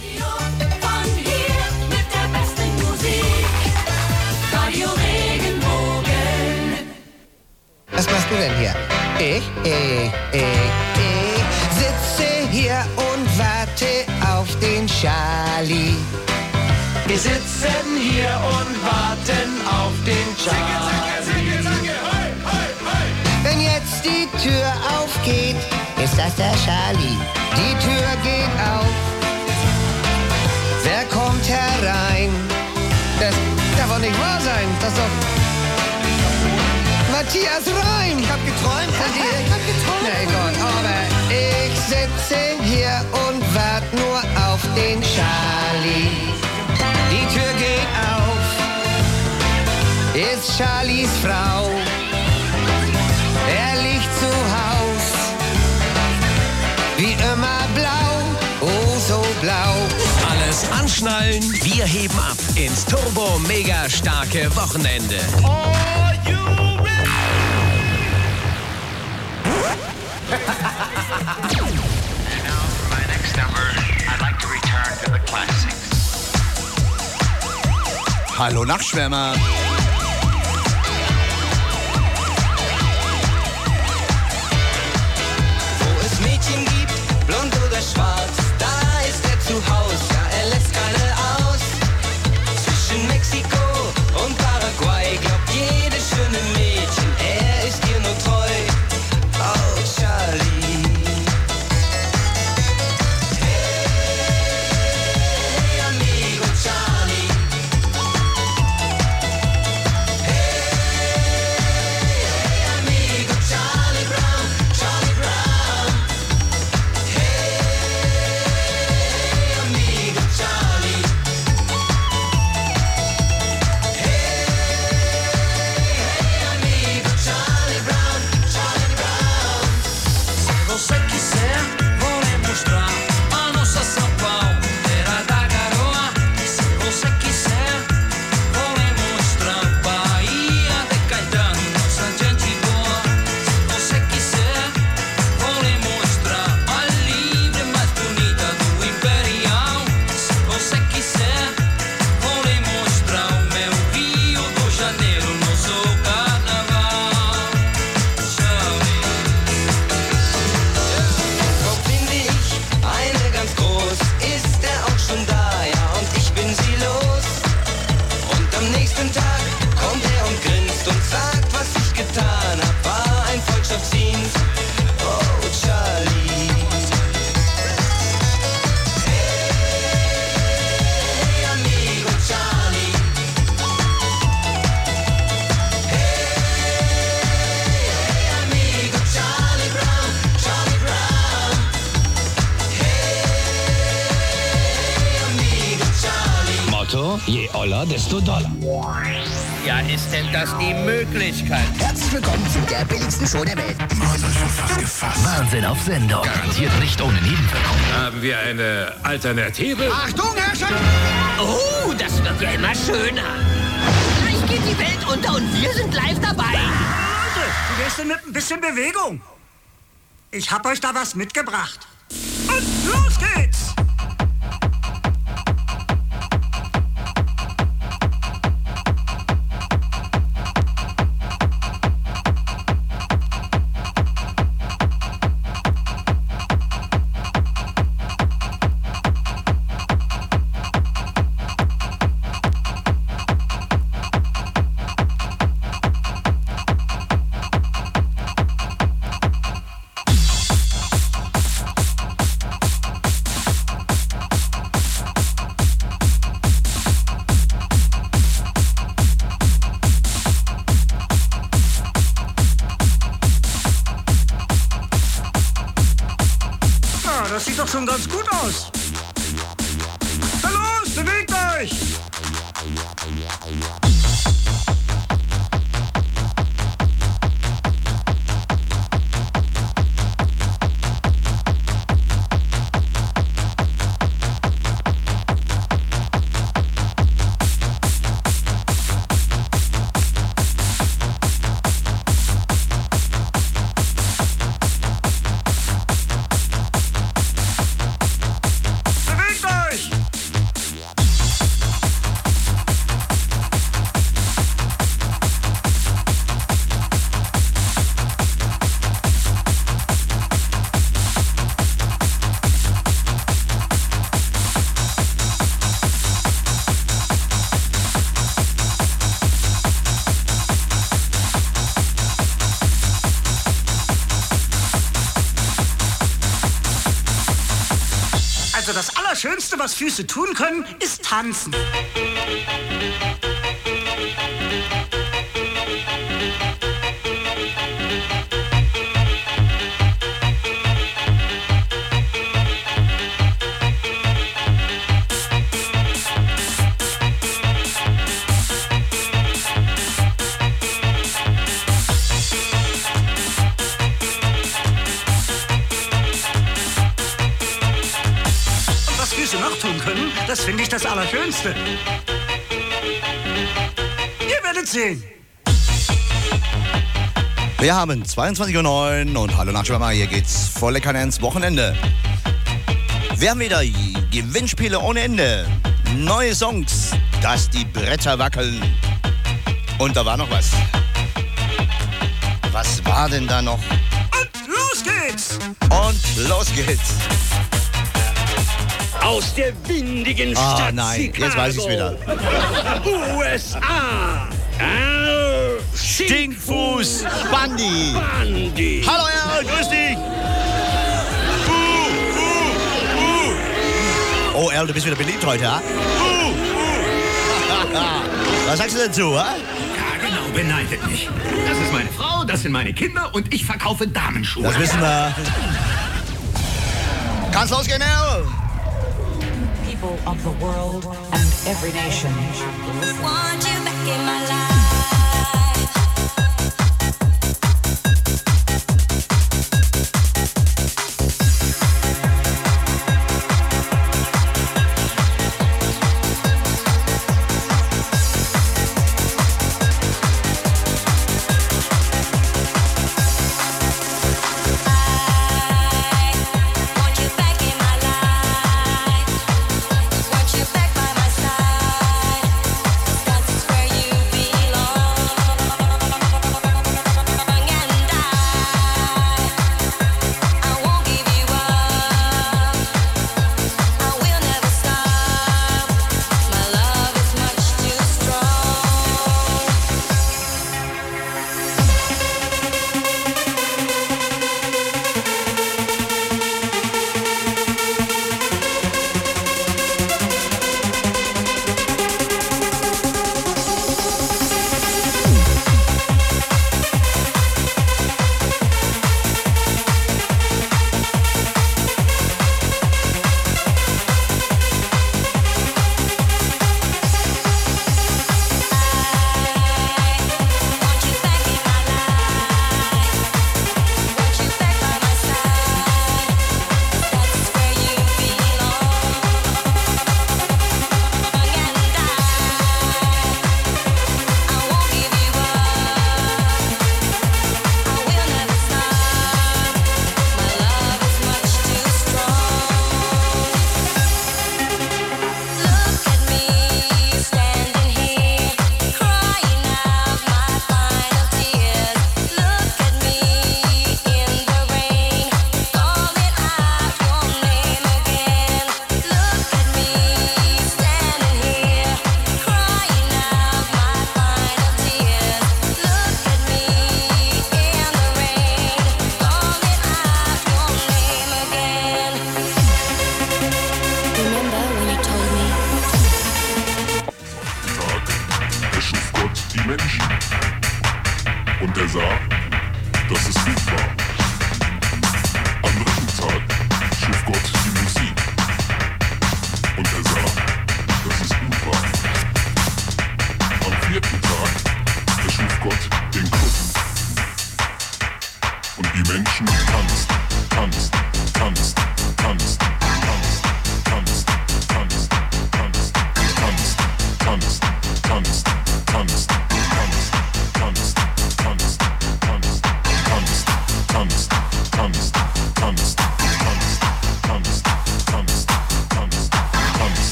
Von hier mit der besten Musik. Radio Regenbogen. Was machst du denn hier? Ich sitze hier und warte auf den Charlie. Wir sitzen hier und warten auf den Charlie. Wenn jetzt die Tür aufgeht, ist das der Charlie. Die Tür geht auf. Wer kommt herein? Das darf doch nicht wahr sein. Das ist doch Matthias Reim. Ich hab geträumt von dir. Ich hab geträumt. Na Gott, aber ich sitze hier und warte nur auf den Charlie. Die Tür geht auf. Ist Charlies Frau. Er liegt zu Haus. Wie immer blau, oh so blau. Alles anschnallen, wir heben ab ins turbo-mega-starke Wochenende. Are you ready? And now for my next number, I'd like to return to the classics. Hallo Nachtschwärmer. Wo es Mädchen gibt, blond oder schwarz, da ist er zu Haus, ja, er lässt keine aus. Zwischen Mexiko und Paraguay glaubt jedes schöne Mädchen, er ist ihr nur treu. Oh, Charlie. Hey, amigo Charlie. Hey, amigo Charlie Brown, Charlie Brown. Hey, amigo Charlie. Hey, amigo Charlie Brown, Charlie Brown. Se você quiser, vou lhe mostrar a nossa São Paulo, terra da garoa. Se você quiser, vou lhe mostrar Bahia de Caetano, nossa gente boa. Se você quiser, vou lhe mostrar a livre mais bonita do Imperial. Se você quiser, vou lhe mostrar o meu Rio de Janeiro, nosso carnaval. Charlie. Wo finde ich eine ganz groß? Ist er auch schon da? Ja, und ich bin sie los. Und am nächsten Tag kommt er und grinst und sagt, was ich getan hab, war ein Freundschaftsdienst. Oh, Charlie. Hey, amigo Charlie. Hey, amigo Charlie Brown, Charlie Brown. Hey, amigo Charlie. Motto, je oller, desto doller. Ja, ist denn das die Möglichkeit? Herzlich willkommen zu der billigsten Show der Welt. Wahnsinn auf Sendung. Garantiert nicht ohne Nebenwirkung. Haben wir eine Alternative? Achtung, Herrscher! Oh, das wird ja immer schöner. Gleich geht die Welt unter und wir sind live dabei. Leute, wie wär's denn mit ein bisschen Bewegung? Ich hab euch da was mitgebracht. Und los geht's! Das sieht doch schon ganz gut aus. Na los, bewegt euch! Also das Allerschönste, was Füße tun können, ist tanzen. Noch tun können, das finde ich das Allerschönste. Ihr werdet sehen. Wir haben 22:09 Uhr und hallo Nachtschwärmer, hier geht's volle Kanne ins Wochenende. Wir haben wieder Gewinnspiele ohne Ende, neue Songs, dass die Bretter wackeln. Und da war noch was. Was war denn da noch? Und los geht's! Und los geht's! Aus der windigen Stadt nein, Chicago. jetzt weiß ich's wieder. USA. Stinkfuß Bandi. Hallo Erl, grüß dich. Oh Erl, du bist wieder beliebt heute, ha? Was sagst du dazu, ha? Ja, genau, beneidet mich. Das ist meine Frau, das sind meine Kinder und ich verkaufe Damenschuhe. Das wissen wir. Kann's losgehen, Erl? People of the world and every nation. Want you back in my life.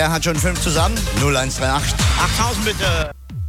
Wer hat schon 5 zusammen? 0138 8000 bitte.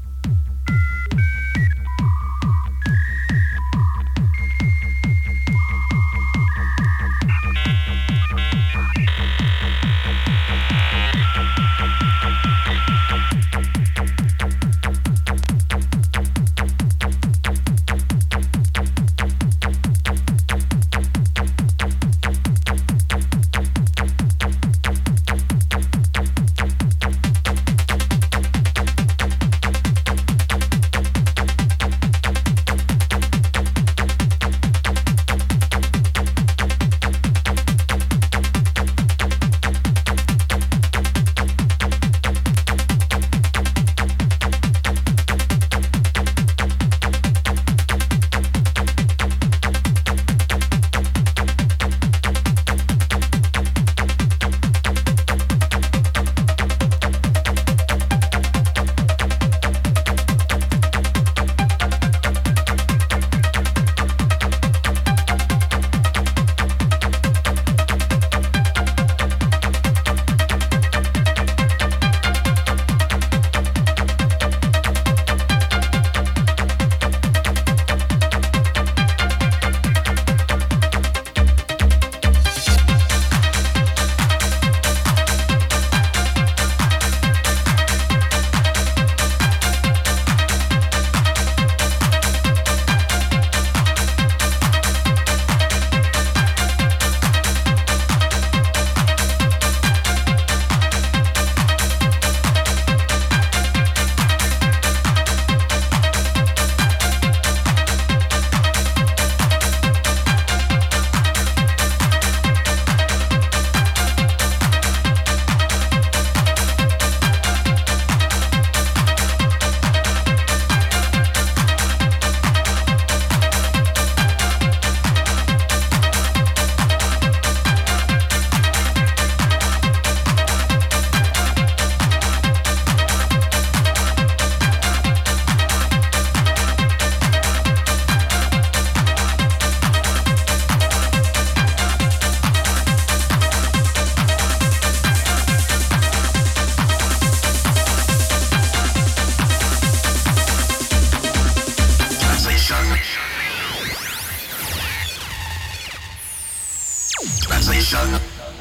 Translation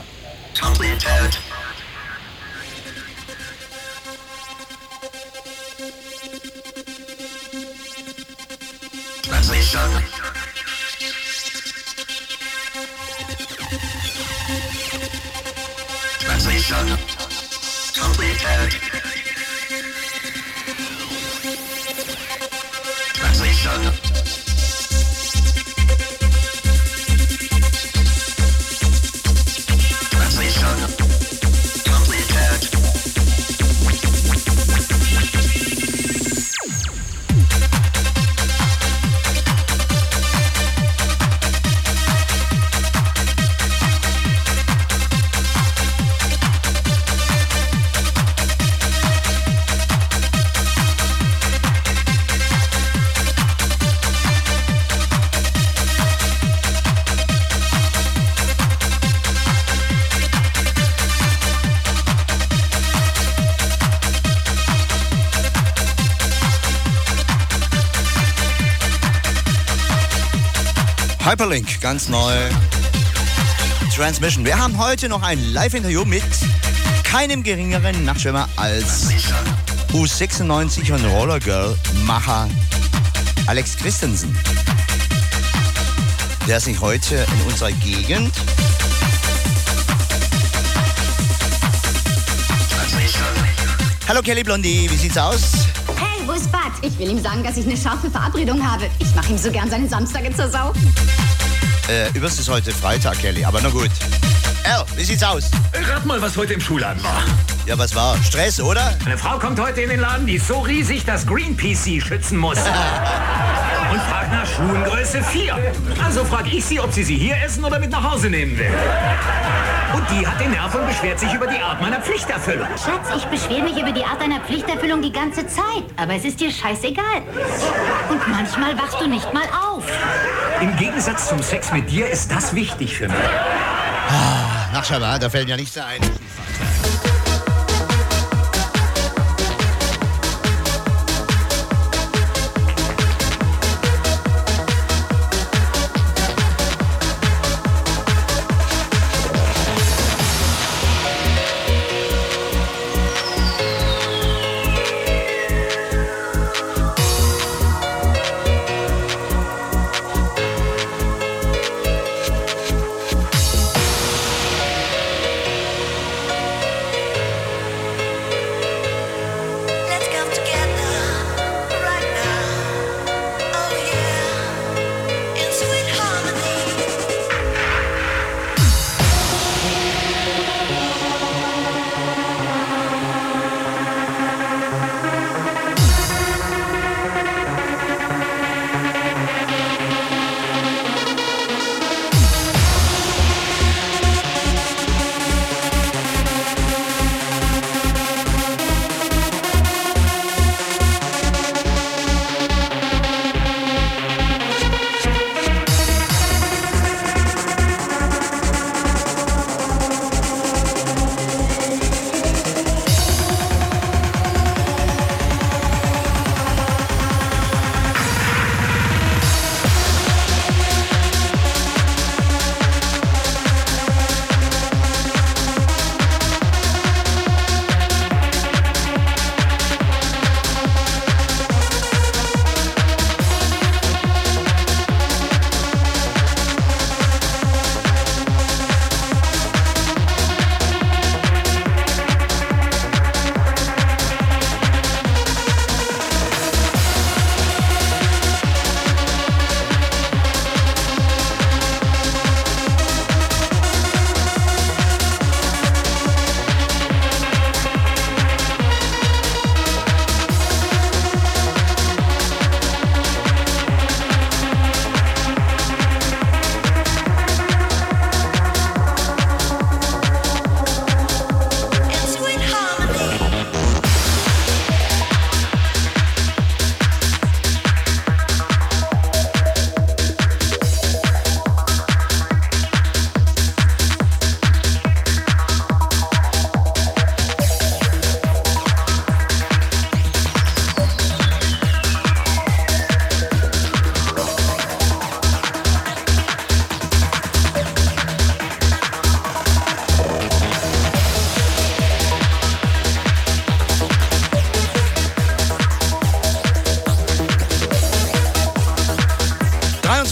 completed. Translation completed. Translation Hyperlink, ganz neu. Transmission. Wir haben heute noch ein Live-Interview mit keinem geringeren Nachtschwimmer als U96 und Roller Girl Macher Alex Christensen. Der ist nicht heute in unserer Gegend. Hallo Kelly Blondie, wie sieht's aus? Hey, wo ist Bud? Ich will ihm sagen, dass ich eine scharfe Verabredung habe. Ich mache ihm so gern seine Samstage zur Sau. Übrigens ist heute Freitag, Kelly, aber na gut. Al, wie sieht's aus? Rat mal, was heute im Schuhladen war. Ja, was war? Stress, oder? Eine Frau kommt heute in den Laden, die ist so riesig, dass Greenpeace sie schützen muss. Und fragt nach Schuhengröße 4. Also frage ich sie, ob sie hier essen oder mit nach Hause nehmen will. Und die hat den Nerv und beschwert sich über die Art meiner Pflichterfüllung. Schatz, ich beschwere mich über die Art deiner Pflichterfüllung die ganze Zeit. Aber es ist dir scheißegal. Und manchmal wachst du nicht mal auf. Im Gegensatz zum Sex mit dir ist das wichtig für mich. Ach, schau mal, da fällt ja nichts ein.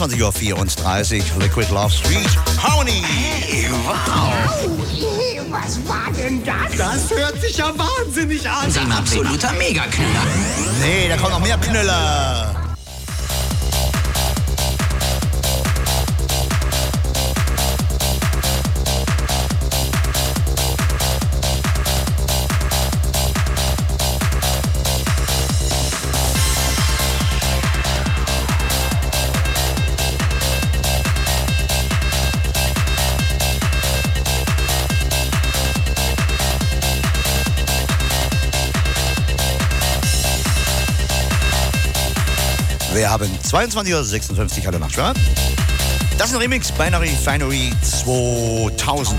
22:34 Uhr, Liquid Love Street, Harmony. Hey, wow. Was war denn das? Das hört sich ja wahnsinnig an. Das ist ein absoluter Megaknüller. Nee, da kommen noch mehr Knüller. Wir haben 22:56 Uhr, hallo Nachtschwimmer. Das ist ein Remix, Binary Finery 2000.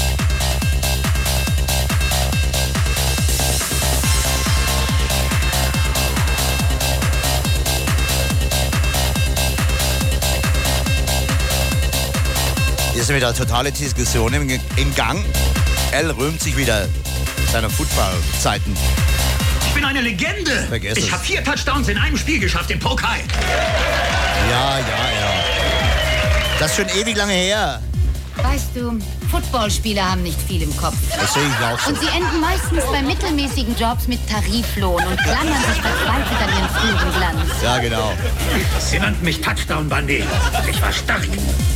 Hier ist wieder totale Diskussion im Gang. L rühmt sich wieder seiner Football-Zeiten. Ich bin eine Legende. Vergiss ich es. habe 4 Touchdowns in einem Spiel geschafft im Pokal. Ja. Das ist schon ewig lange her. Weißt du, Footballspieler haben nicht viel im Kopf. Das sehe ich auch so. Und sie enden meistens bei mittelmäßigen Jobs mit Tariflohn und klammern sich verzweifelt an ihren früheren Glanz. Ja, genau. Sie nannten mich Touchdown-Bandy. Ich war stark.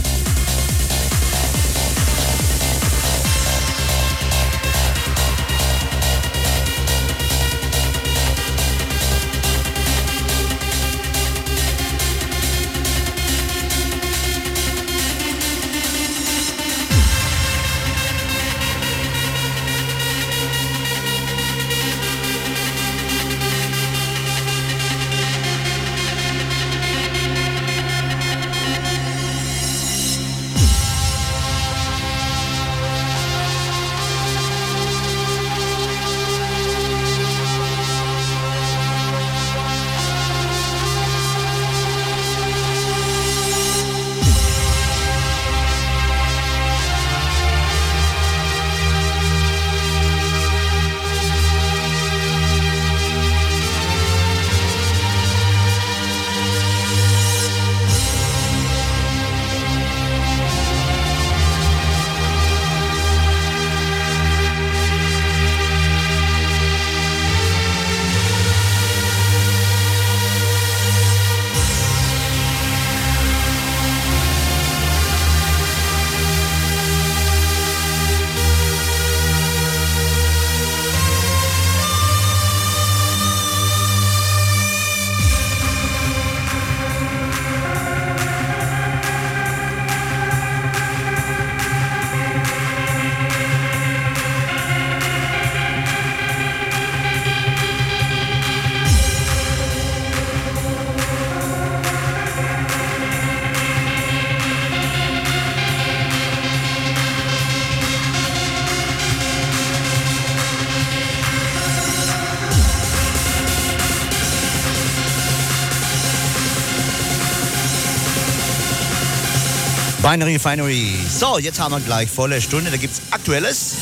Binary Finery. So, jetzt haben wir gleich volle Stunde. Da gibt's Aktuelles.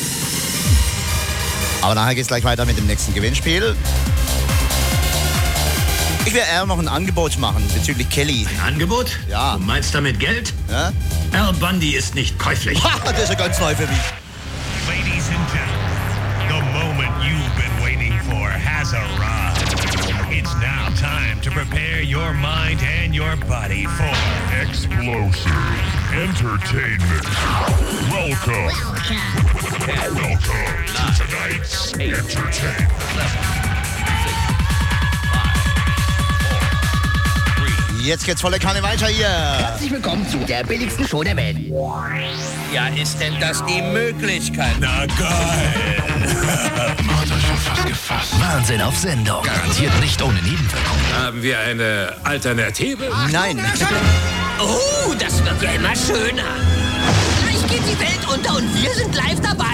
Aber nachher geht's gleich weiter mit dem nächsten Gewinnspiel. Ich werde eher noch ein Angebot machen bezüglich Kelly. Ein Angebot? Ja. Du meinst damit Geld? Ja? Al Bundy ist nicht käuflich. Ha, das ist ja ganz neu für mich. Ladies and gentlemen, the moment you've been waiting for has arrived. It's now time to prepare your mind and your body for explosive entertainment. Welcome to tonight's entertainment. Jetzt geht's volle Kanne weiter hier. Herzlich willkommen zu der billigsten Show der Welt. Ja, ist denn das die Möglichkeit? Na geil. Hat er schon fast gefasst. Wahnsinn auf Sendung. Garantiert nicht ohne Nebenwirkungen. Haben wir eine Alternative? Nein. Oh, das wird ja immer schöner. Gleich geht die Welt unter und wir sind live dabei.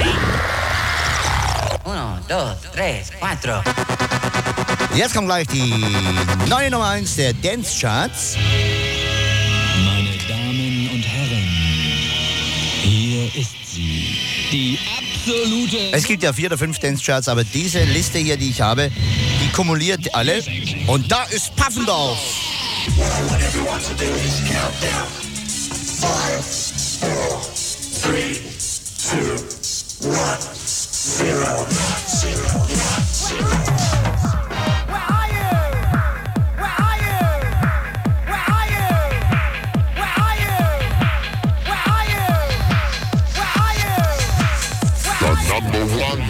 1, 2, 3, 4. Jetzt kommt gleich die neue Nummer 1 der Dance Charts. Meine Damen und Herren, hier ist sie, die absolute... Es gibt ja 4 oder 5 Dance Charts, aber diese Liste hier, die ich habe, die kumuliert alle. Und da ist Puffendorf. What everyone to do is count down. 5, 4, 3, 2, 1, 0, 0, 0. Number one.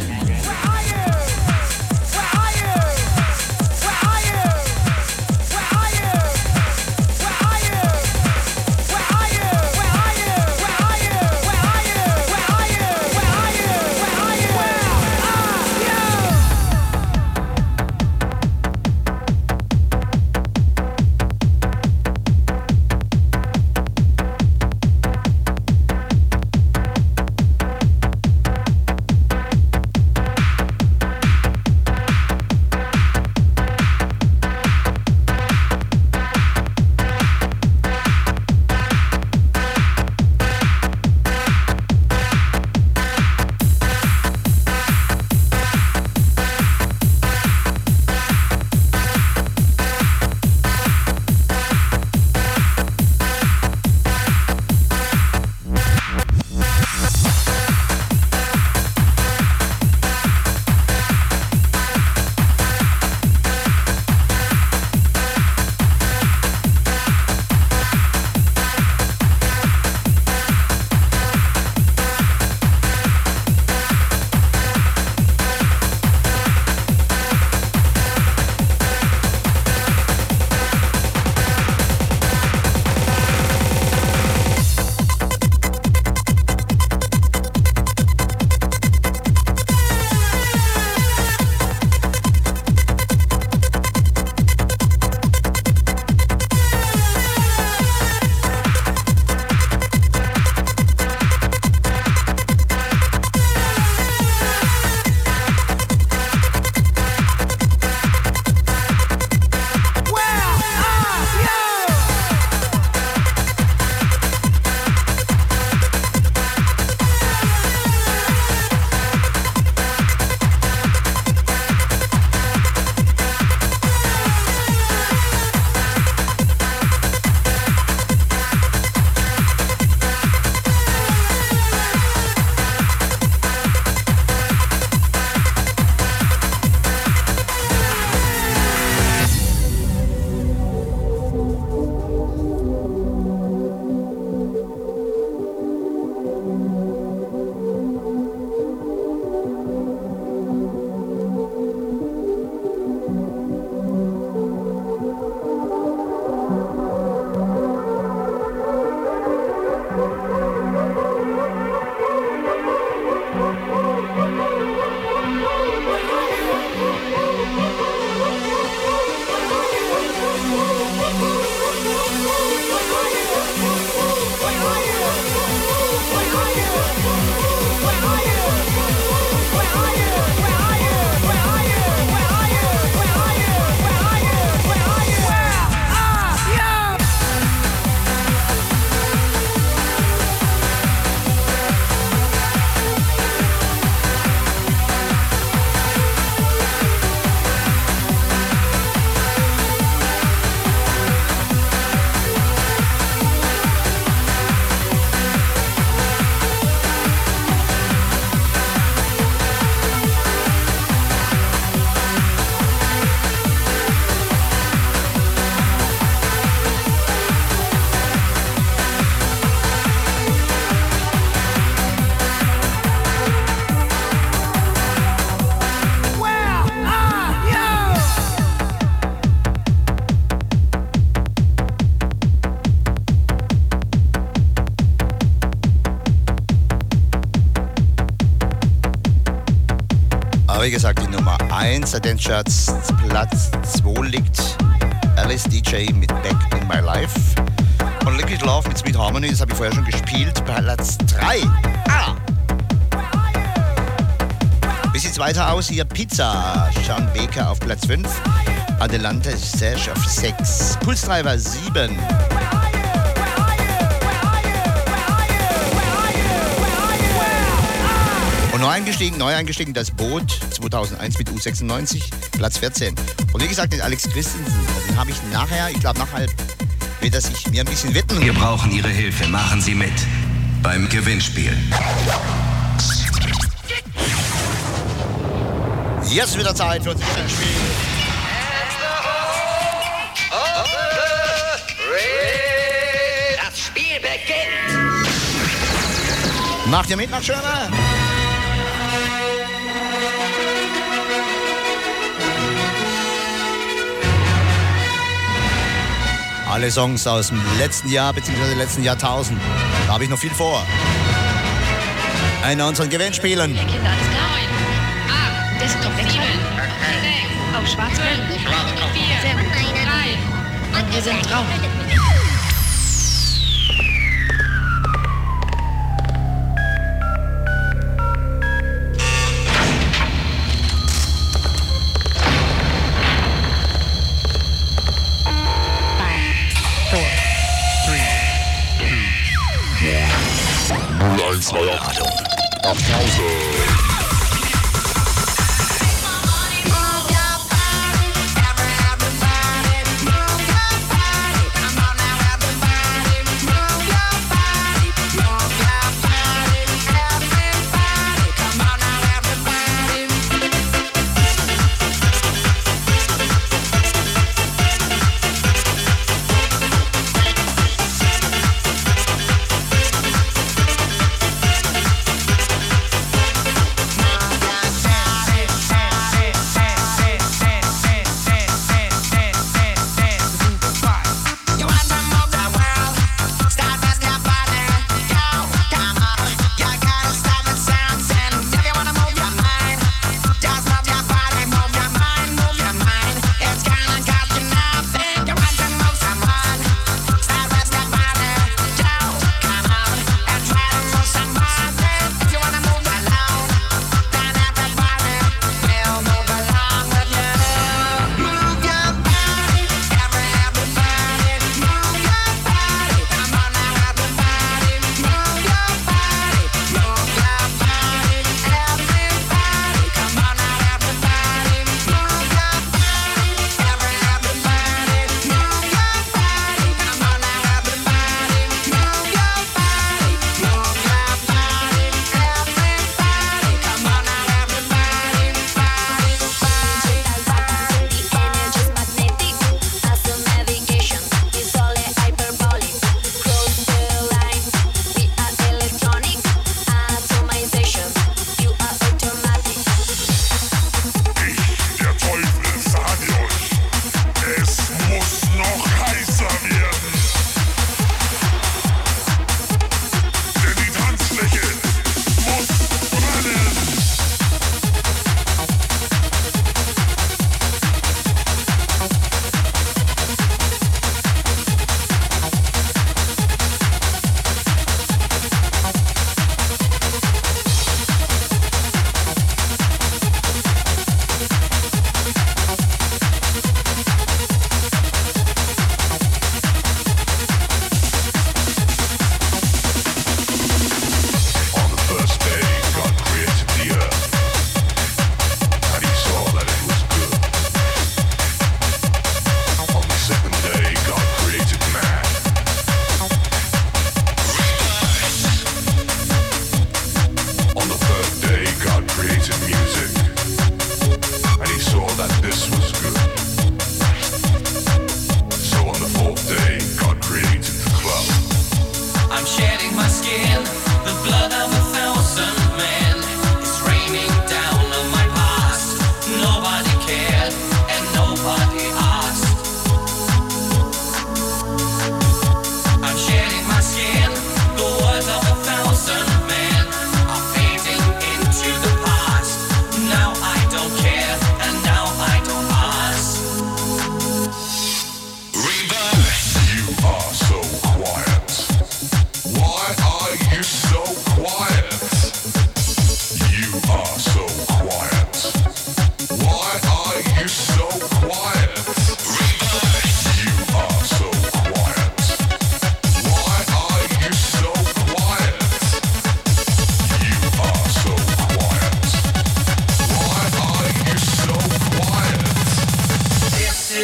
wie gesagt, die Nummer 1 der Dance Charts. Platz 2 liegt Alice DJ mit Back in My Life. Und Liquid Love mit Sweet Harmony, das habe ich vorher schon gespielt. Platz 3. Wie sieht's weiter aus? Hier Pizza. Sean Baker auf Platz 5. Adelante Serge auf 6. Pulsdriver 7. Und neu eingestiegen das Boot 2001 mit U96, Platz 14. Und wie gesagt, den Alex Christensen Den habe ich nachher, ich glaube nachher wird er sich mir ein bisschen widmen. Wir brauchen Ihre Hilfe. Machen Sie mit beim Gewinnspiel. Jetzt ist wieder Zeit für unser Gewinnspiel. Das Spiel beginnt. Macht ihr mit, nach Schirmer? Alle Songs aus dem letzten Jahr bzw. letzten Jahrtausend. Da habe ich noch viel vor. Einer unserer Gewinnspielen. Kinder, alles klar? 9, 8, Desktop 7, 6, auf Schwarz 5, 4, sehr gut, 3 und wir sind drauf. Achtung, auf Pause.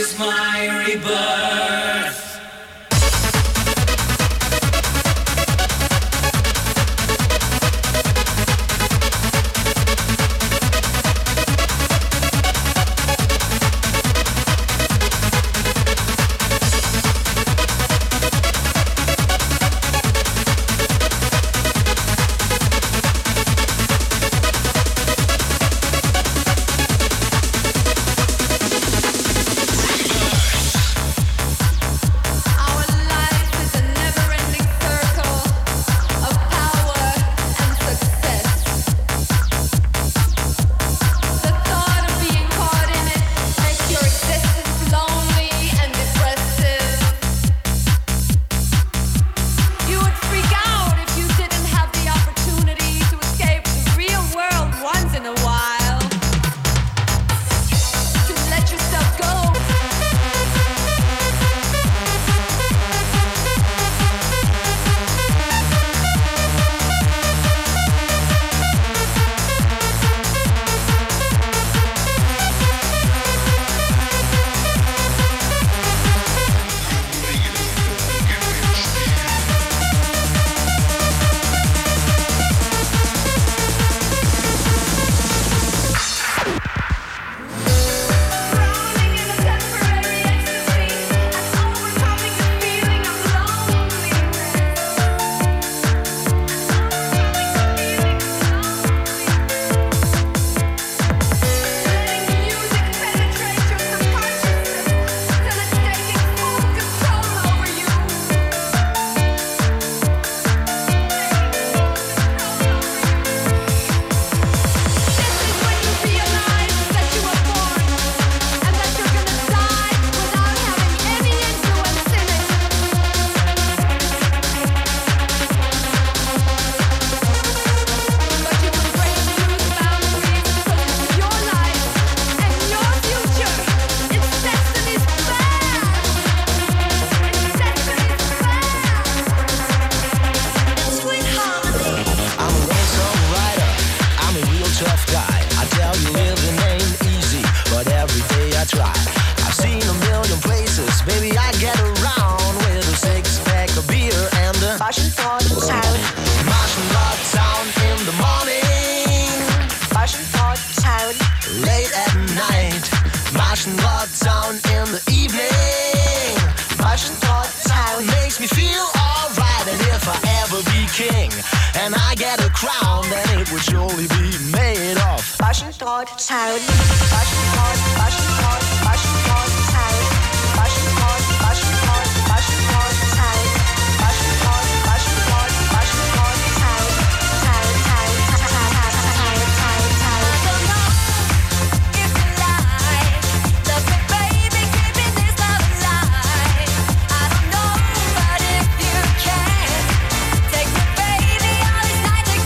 is my rebirth.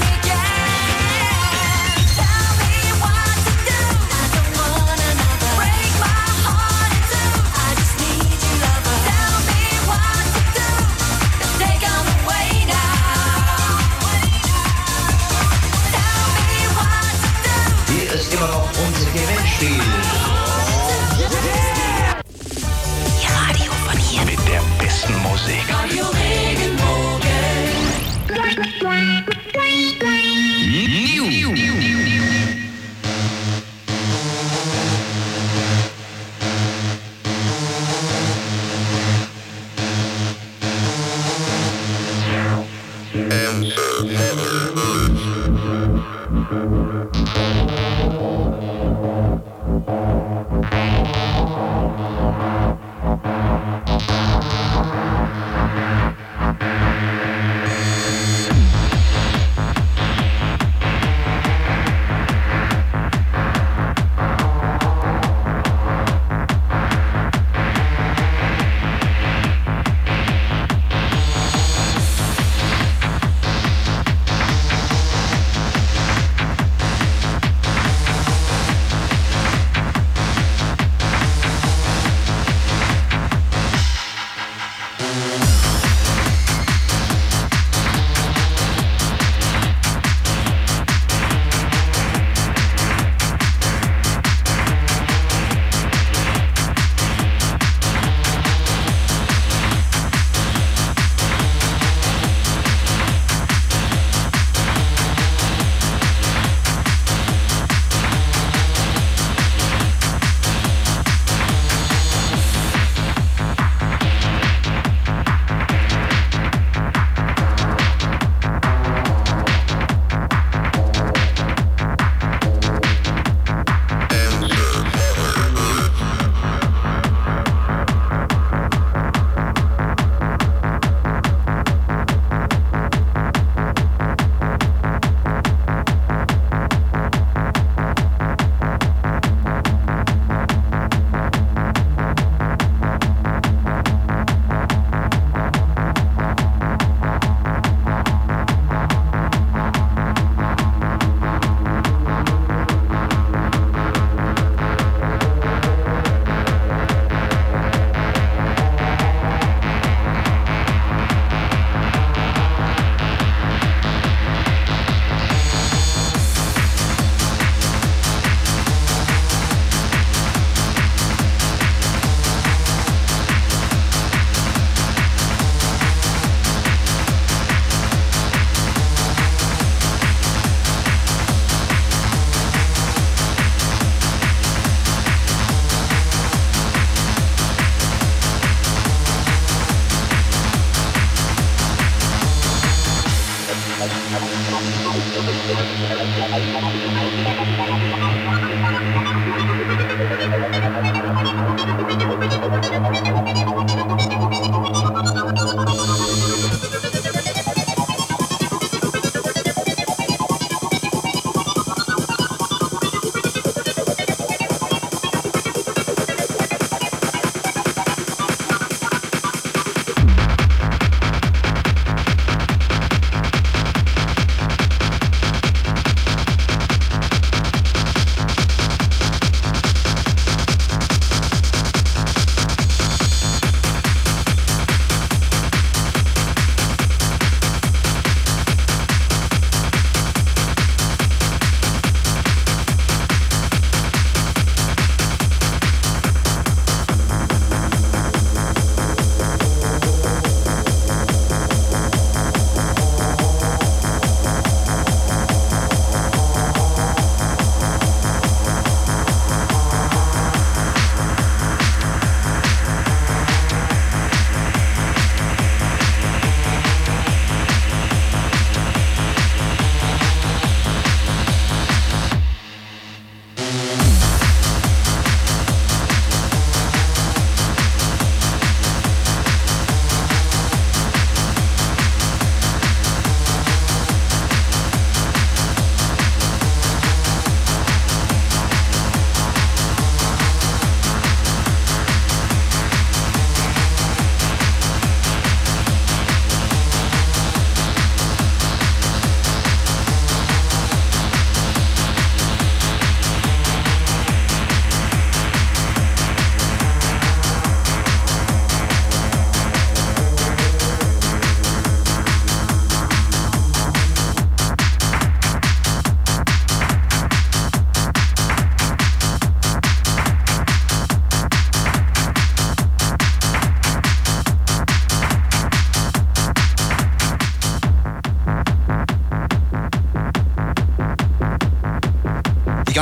Break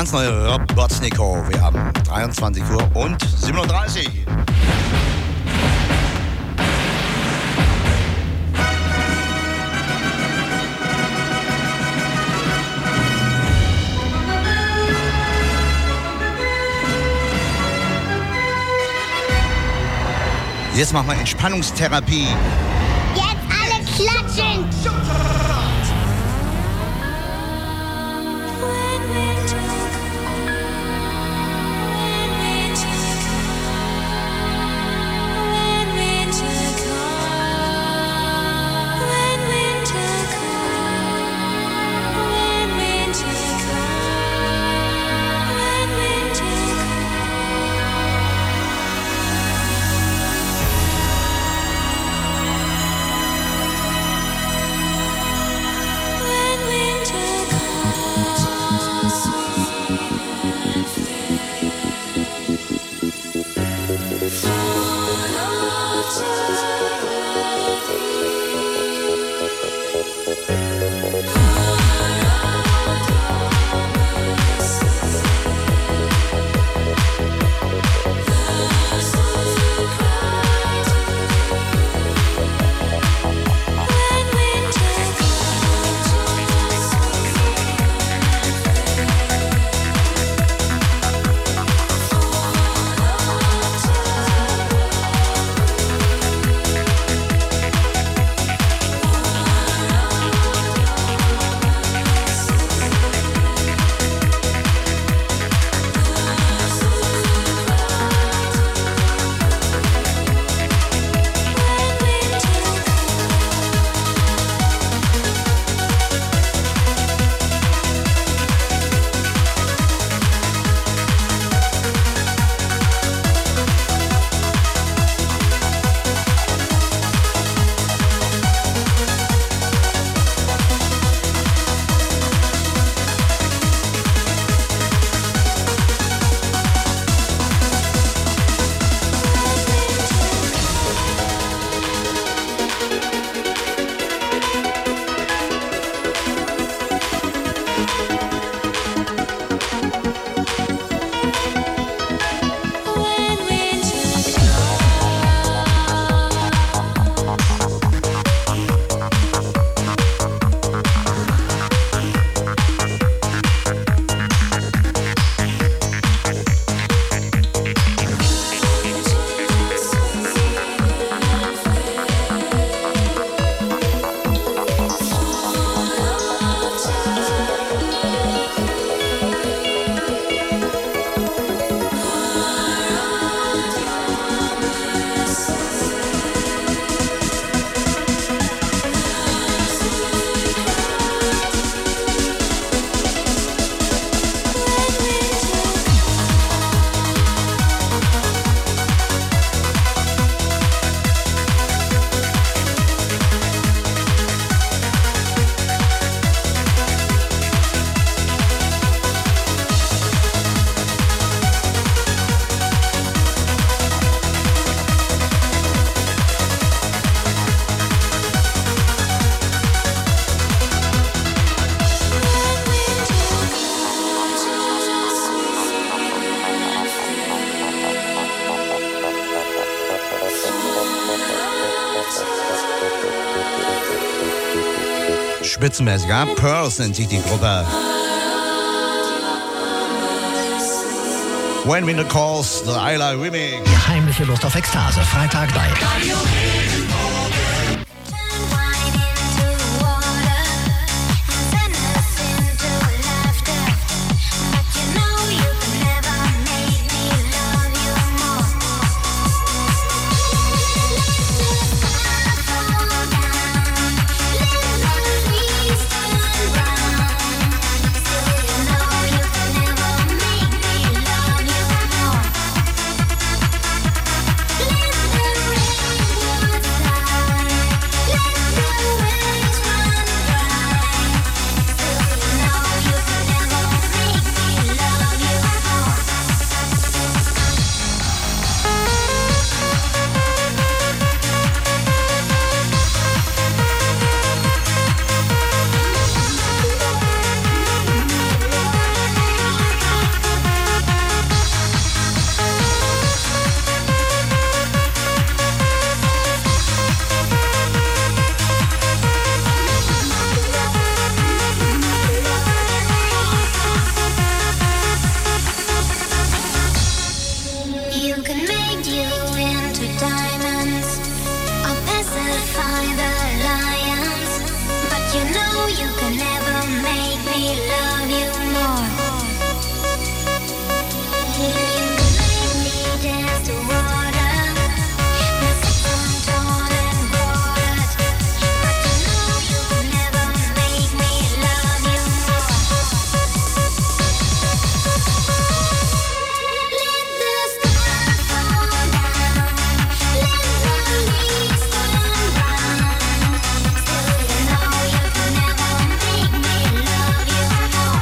ganz neue Rob Botznikow. Wir haben 23 Uhr und 37. Jetzt machen wir Entspannungstherapie. Jetzt alle klatschen! Spitzenmäßig, ja? Pearls nennt sich die Gruppe. When Winter Calls, the I Lie Remix. Die heimliche Lust auf Ekstase, Freitag bei diamonds. I'll pacify the lions, but you know you can never make me love you more. You can make me dance to water, my sex on tall and broad, but you know you can never make me love you more. Let the stars fall down, let the leaves turn brown. Still you know you can never make me love you more.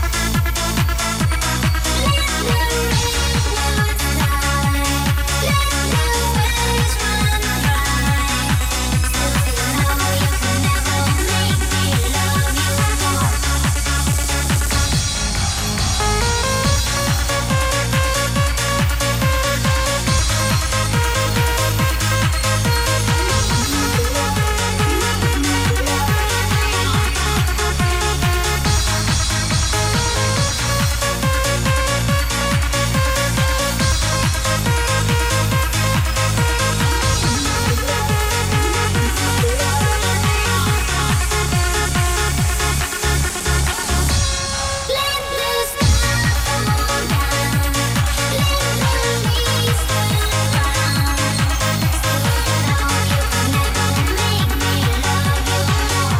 Let the redwoods die, let the wells run dry. Still you know you can never make me love you more. Let the stars fall down, let the leaves turn brown. Still you know you can never make me love you more.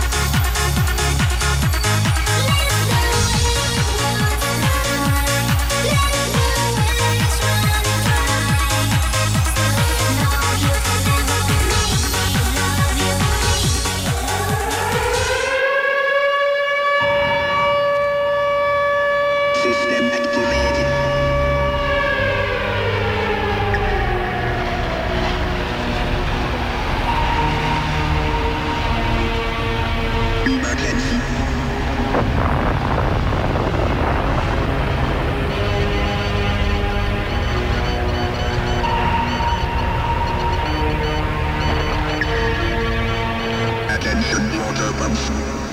Let the redwoods die, let the wells run dry. Still you know you can never make me love you more. System activated. Emergency. Attention water pumps.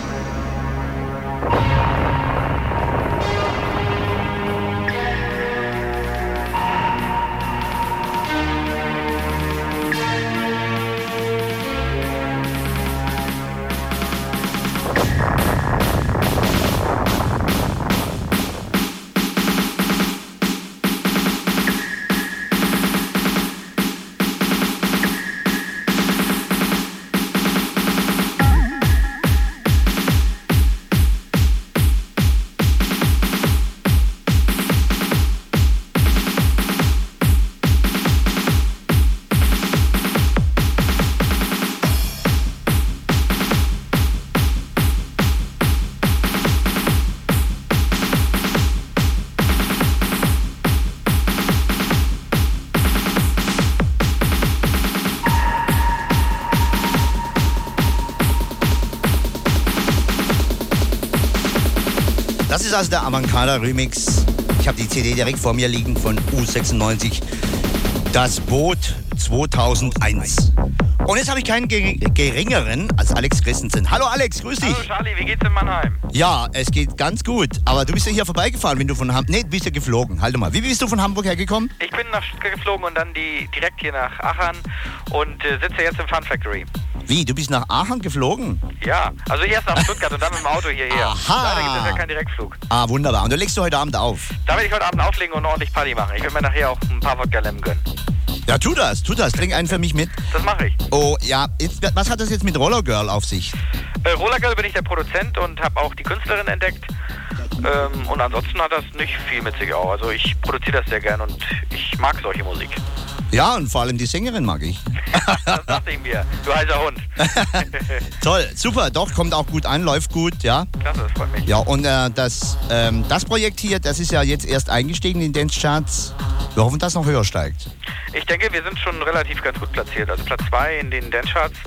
Das ist also der Avantgarde Remix. Ich habe die CD direkt vor mir liegen von U96. Das Boot 2001. Und jetzt habe ich keinen geringeren als Alex Christensen. Hallo Alex, grüß dich. Hallo Charlie, wie geht's in Mannheim? Ja, es geht ganz gut. Aber du bist ja hier vorbeigefahren, wenn du von Hamburg... Nee, du bist ja geflogen. Halt mal. Wie bist du von Hamburg hergekommen? Ich bin nach Stuttgart geflogen und dann direkt hier nach Aachen und sitze jetzt im Fun Factory. Wie, du bist nach Aachen geflogen? Ja, also erst nach Stuttgart und dann mit dem Auto hierher. Aha. Leider gibt es ja keinen Direktflug. Ah, wunderbar. Und du legst du heute Abend auf? Da werde ich heute Abend auflegen und ordentlich Party machen. Ich will mir nachher auch ein paar Wodka Lemon gönnen. Ja, tu das. Trink einen für mich mit. Das mache ich. Oh, ja. Jetzt, was hat das jetzt mit Roller Girl auf sich? Roller Girl bin ich der Produzent und habe auch die Künstlerin entdeckt. Und ansonsten hat das nicht viel mit sich auch. Also ich produziere das sehr gern und ich mag solche Musik. Ja, und vor allem die Sängerin mag ich. Das dachte ich mir. Du heißer Hund. Toll, super. Doch, kommt auch gut an, läuft gut, ja. Klasse, das freut mich. Ja, und das Projekt hier, das ist ja jetzt erst eingestiegen in den Dance-Charts. Wir hoffen, dass es noch höher steigt. Ich denke, wir sind schon relativ ganz gut platziert. Also Platz 2 in den Dance-Charts.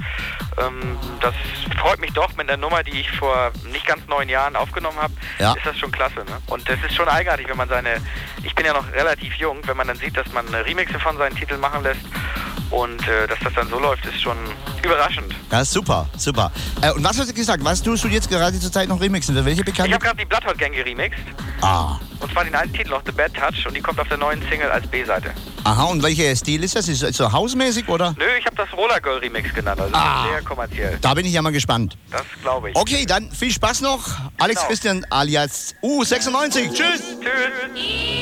Das freut mich doch mit einer Nummer, die ich vor nicht ganz 9 Jahren aufgenommen habe. Ja. Ist das schon klasse, ne? Und das ist schon eigenartig, wenn man ich bin ja noch relativ jung, wenn man dann sieht, dass man Remixe von seinen Titeln machen lässt und dass das dann so läuft, ist schon überraschend. Ja, super, super. Und was hast du gesagt? Was tust du jetzt gerade zur Zeit noch remixen? Welche bekannte? Ich habe gerade die Bloodhound Gang geremixed. Ah. Und zwar den alten Titel noch, The Bad Touch, und die kommt auf der neuen Single als B-Seite. Aha, und welcher Stil ist das? Ist das so hausmäßig, oder? Nö, ich habe das Roller Girl Remix genannt, also sehr kommerziell. Da bin ich ja mal gespannt. Das glaube ich. Okay, dann viel Spaß noch. Alex Christian alias U96. Tschüss. Tschüss.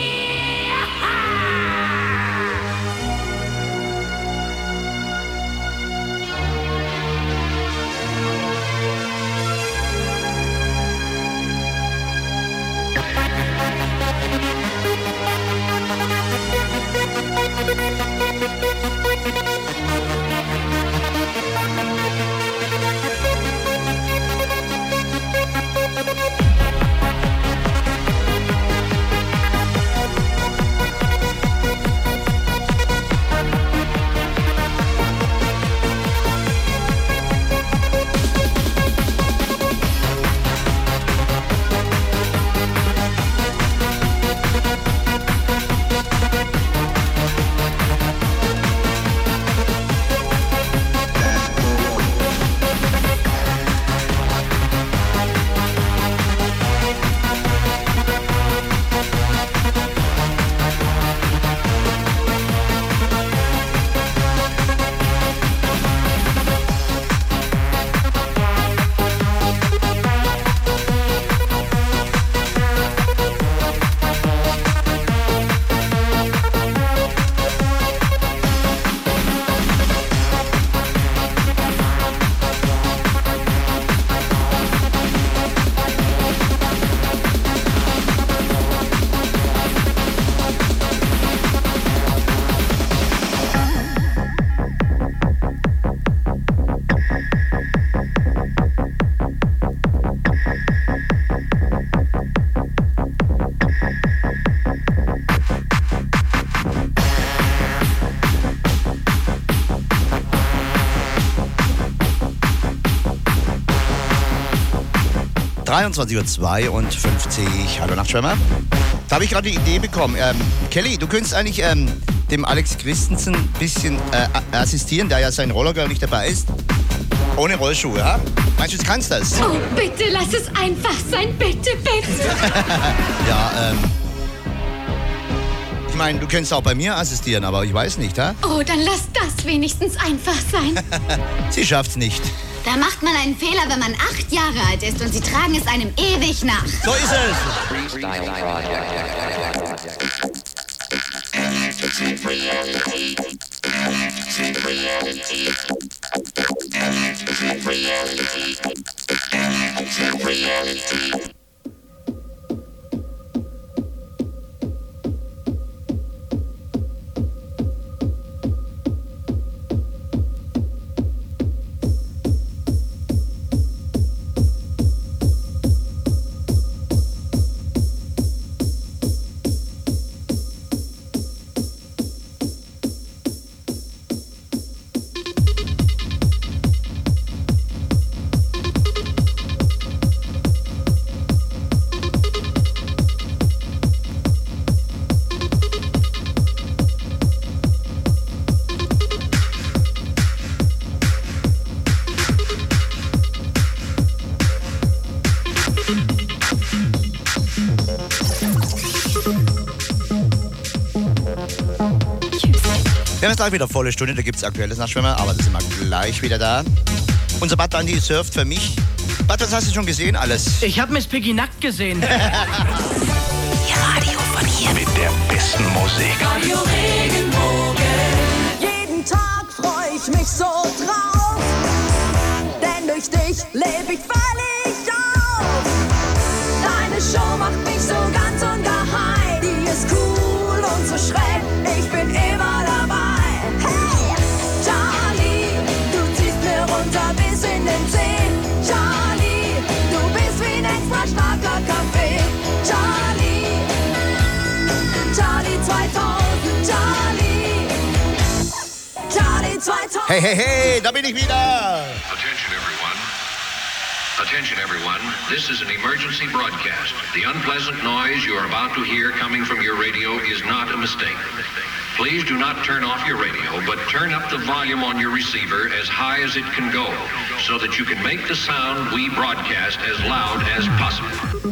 .52 Uhr. Hallo Nachtschwärmer. Da habe ich gerade die Idee bekommen. Kelly, du könntest eigentlich dem Alex Christensen ein bisschen assistieren, da ja sein Rollergirl nicht dabei ist. Ohne Rollschuhe, ja? Meinst du, du kannst das? Oh, bitte, lass es einfach sein. Bitte, bitte. Ja, ich meine, du könntest auch bei mir assistieren, aber ich weiß nicht, ha? Oh, dann lass das wenigstens einfach sein. Sie schafft's nicht. Da macht man einen Fehler, wenn man 8 Jahre alt ist und sie tragen es einem ewig nach. So ist es. Wir haben jetzt gleich wieder volle Stunde, da gibt es aktuelles Nachtschwimmer, aber da sind wir gleich wieder da. Unser Bad Andi surft für mich. Bad, was hast du schon gesehen alles? Ich habe Miss Piggy nackt gesehen. Ihr Radio von hier mit der besten Musik. Radio Regenbogen. Jeden Tag freu ich mich so drauf, denn durch dich lebe ich völlig auf. Deine Show macht mich so ganz ungeheim. Die ist cool und so schräg, ich bin immer dabei. Hey, Charlie, du ziehst mir runter bis in den See. Charlie, du bist wie ein extra starker Kaffee. Charlie, Charlie 2000, Charlie, Charlie 2000. Hey, hey, hey, da bin ich wieder. Attention everyone. Attention everyone. This is an emergency broadcast. The unpleasant noise you are about to hear coming from your radio is not a mistake. Please do not turn off your radio, but turn up the volume on your receiver as high as it can go, so that you can make the sound we broadcast as loud as possible.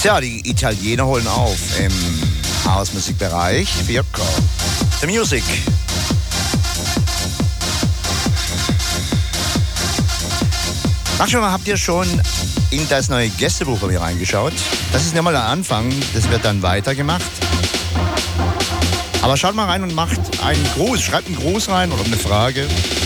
Tja, die Italiener holen auf im Hausmusikbereich. Fiocco. The Music. Manchmal habt ihr schon in das neue Gästebuch bei mir reingeschaut. Das ist ja mal der Anfang, das wird dann weitergemacht. Aber schaut mal rein und macht einen Gruß, schreibt einen Gruß rein oder eine Frage.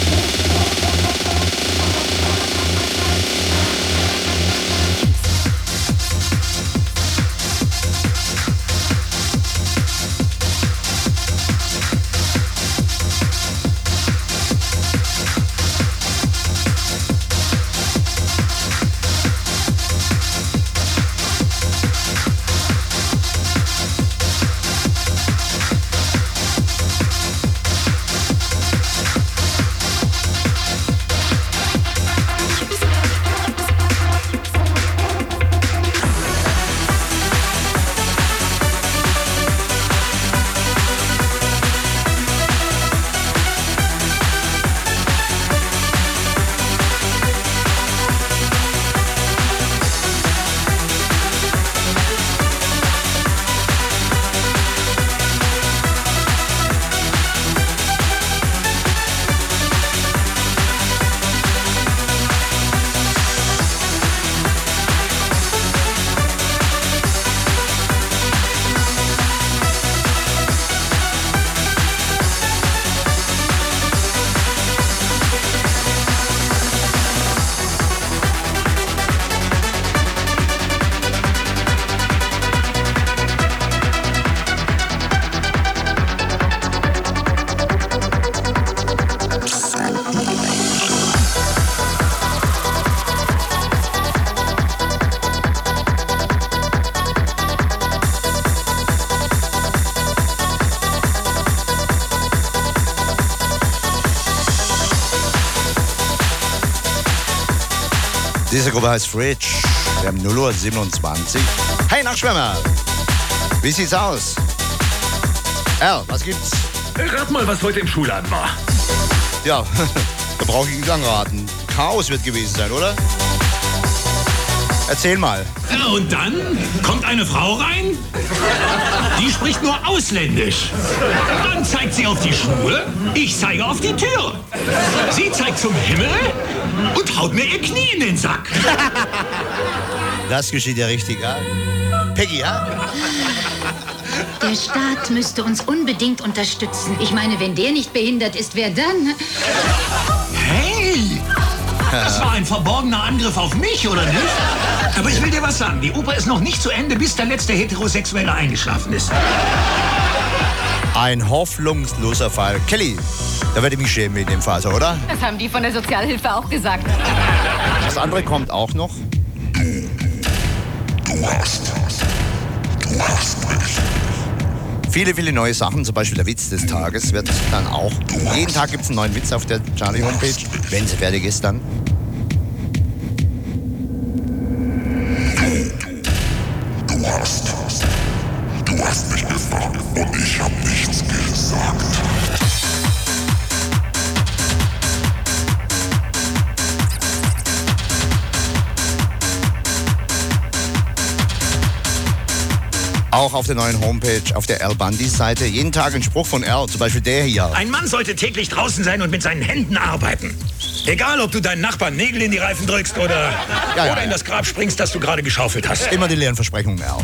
Diese Gruppe heißt Fridge. Wir haben 0:27 Uhr. Hey Nachtschwärmer, wie sieht's aus? Al, was gibt's? Rat mal, was heute im Schulladen war. Ja, da brauche ich nicht lang raten. Chaos wird gewesen sein, oder? Erzähl mal. Ja, und dann kommt eine Frau rein, die spricht nur Ausländisch. Dann zeigt sie auf die Schuhe, ich zeige auf die Tür. Sie zeigt zum Himmel und haut mir ihr Knie in den Sack. Das geschieht ja richtig, ja? Peggy, ja? Der Staat müsste uns unbedingt unterstützen. Ich meine, wenn der nicht behindert ist, wer dann? Hey! Das war ein verborgener Angriff auf mich, oder nicht? Aber ich will dir was sagen. Die Oper ist noch nicht zu Ende, bis der letzte Heterosexuelle eingeschlafen ist. Ein hoffnungsloser Fall. Kelly, da würde ich mich schämen in dem Fall, so, oder? Das haben die von der Sozialhilfe auch gesagt. Das andere kommt auch noch. Du hast mich. Viele neue Sachen, zum Beispiel der Witz des Tages wird dann auch. Jeden Tag gibt es einen neuen Witz auf der Charlie-Homepage, wenn sie fertig ist dann. Du hast mich gefragt und ich hab nichts gesagt. Auch auf der neuen Homepage, auf der Al Bundys Seite, jeden Tag ein Spruch von Al, zum Beispiel der hier. Ein Mann sollte täglich draußen sein und mit seinen Händen arbeiten. Egal, ob du deinen Nachbarn Nägel in die Reifen drückst oder in das Grab springst, das du gerade geschaufelt hast. Immer die leeren Versprechungen, Al.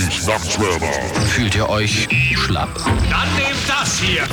mich nach Trevor. Fühlt ihr euch schlapp? Dann nehmt das hier.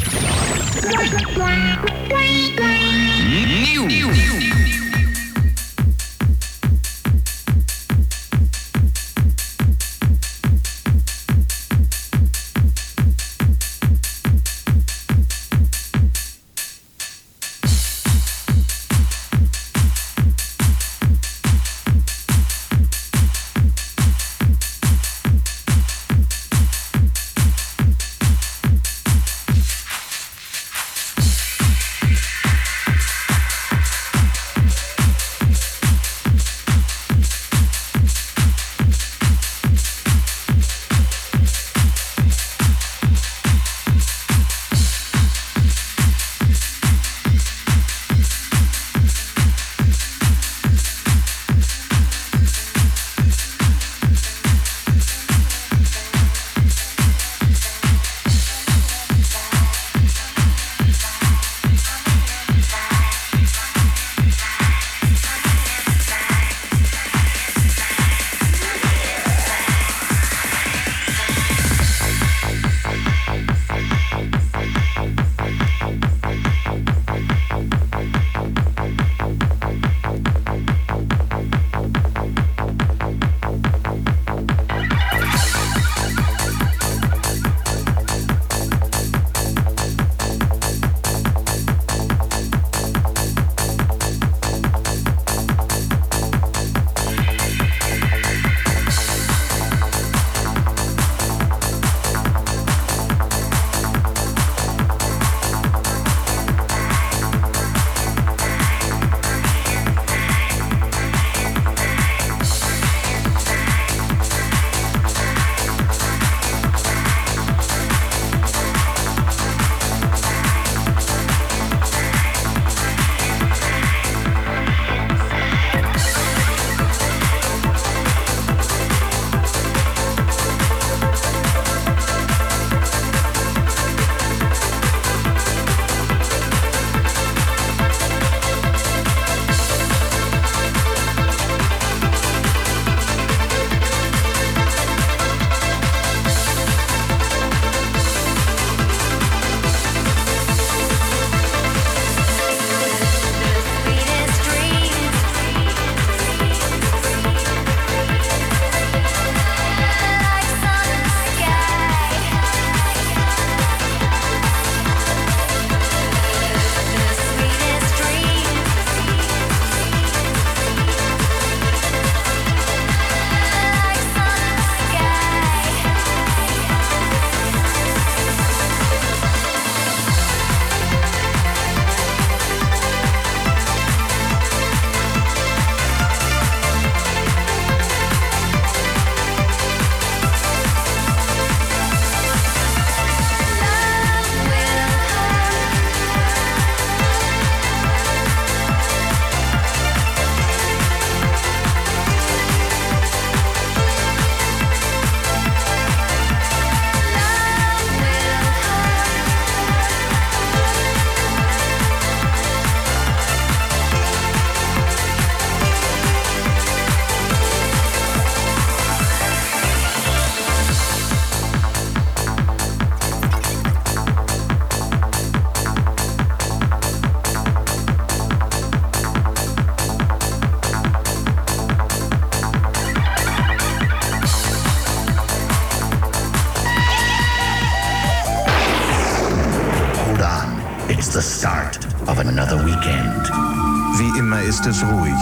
the start of another weekend. Wie immer ist es ruhig.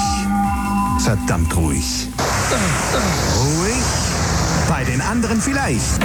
Verdammt ruhig. Ruhig? Bei den anderen vielleicht.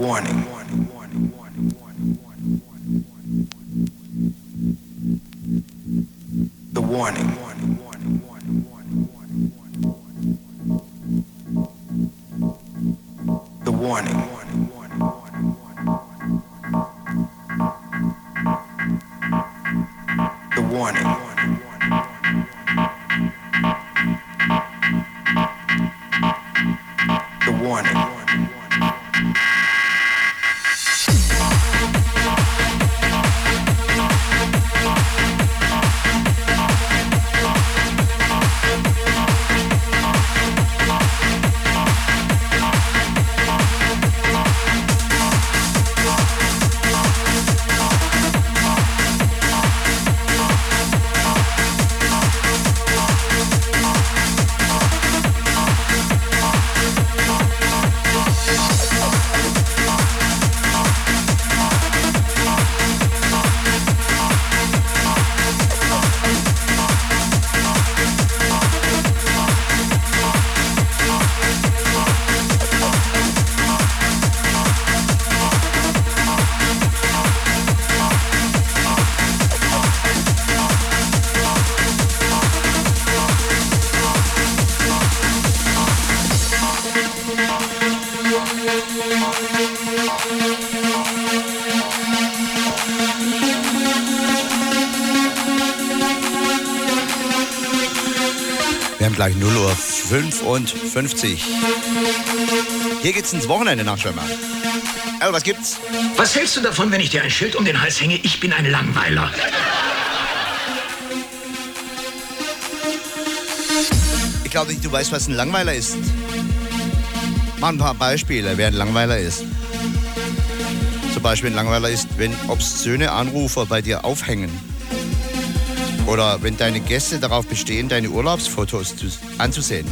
warning. The warning. The warning. The warning. The warning. Wir haben gleich 0:55 Uhr. Hier geht's ins Wochenende nach Schwimmer. Also, was gibt's? Was hältst du davon, wenn ich dir ein Schild um den Hals hänge? Ich bin ein Langweiler. Ich glaube nicht, du weißt, was ein Langweiler ist. Mach ein paar Beispiele, wer ein Langweiler ist. Zum Beispiel ein Langweiler ist, wenn obszöne Anrufer bei dir aufhängen. Oder wenn deine Gäste darauf bestehen, deine Urlaubsfotos anzusehen.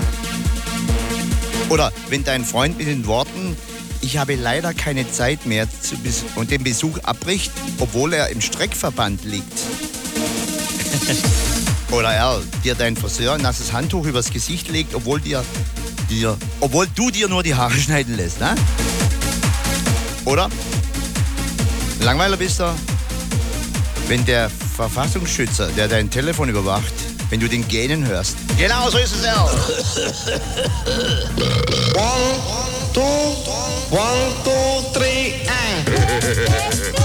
Oder wenn dein Freund mit den Worten, ich habe leider keine Zeit mehr und den Besuch abbricht, obwohl er im Streckverband liegt. Oder er dir dein Friseur ein nasses Handtuch übers Gesicht legt, obwohl du dir nur die Haare schneiden lässt. Ne? Oder? Langweiler bist du, wenn der Verfassungsschützer, der dein Telefon überwacht, wenn du den gähnen hörst. Genau so ist es auch. 1, 2, 3, and.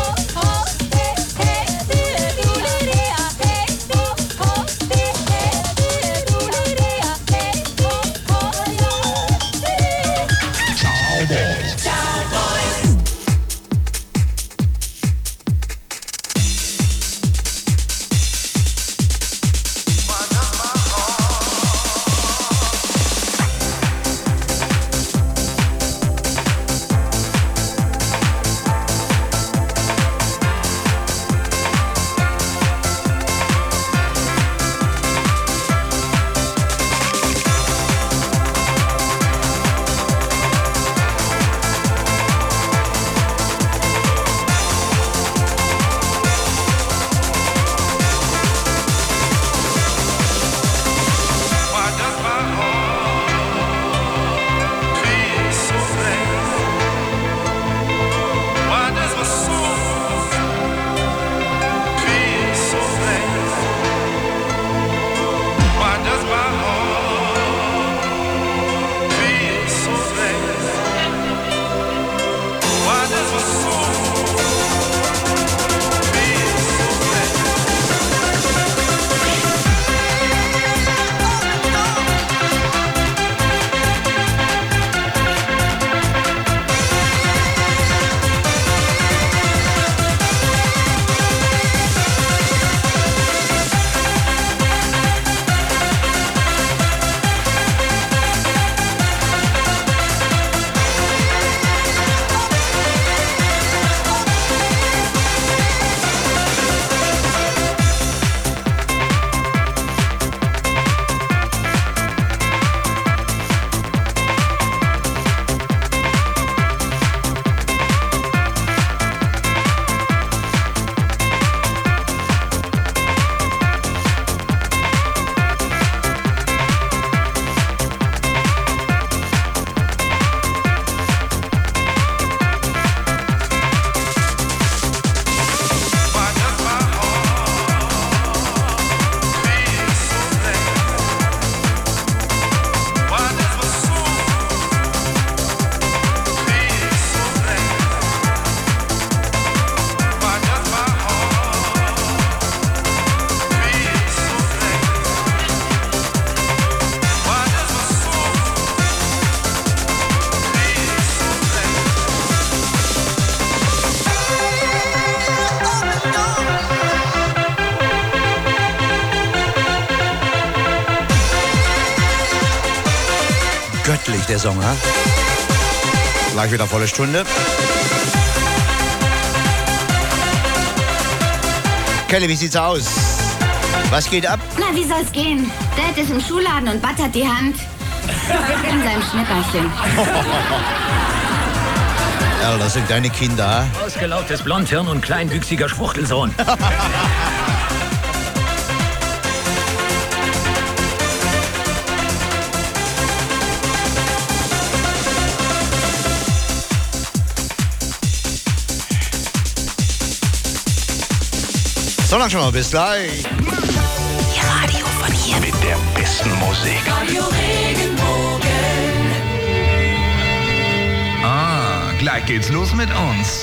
der Song, ha? Gleich wieder volle Stunde. Kelly, wie sieht's aus? Was geht ab? Na, wie soll's gehen? Dad ist im Schuhladen und buttert die Hand in seinem Schnipperchen. Ja, das sind deine Kinder. Ausgelaugtes Blondhirn und kleinwüchsiger Schwuchtelsohn. So, dann schon mal, bis gleich. Ihr Radio von hier. Mit der besten Musik. Radio Regenbogen. Ah, gleich geht's los mit uns.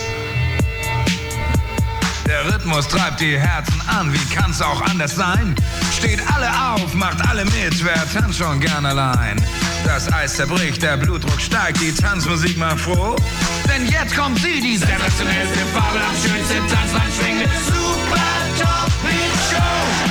Der Rhythmus treibt die Herzen an, wie kann's auch anders sein? Steht alle auf, macht alle mit, wer tanzt schon gern allein? Das Eis zerbricht, der Blutdruck steigt, die Tanzmusik macht froh. Denn jetzt kommt sie, die sensationellste, fabelhaft schönste Tanzland schwingende Super Top Hit Show.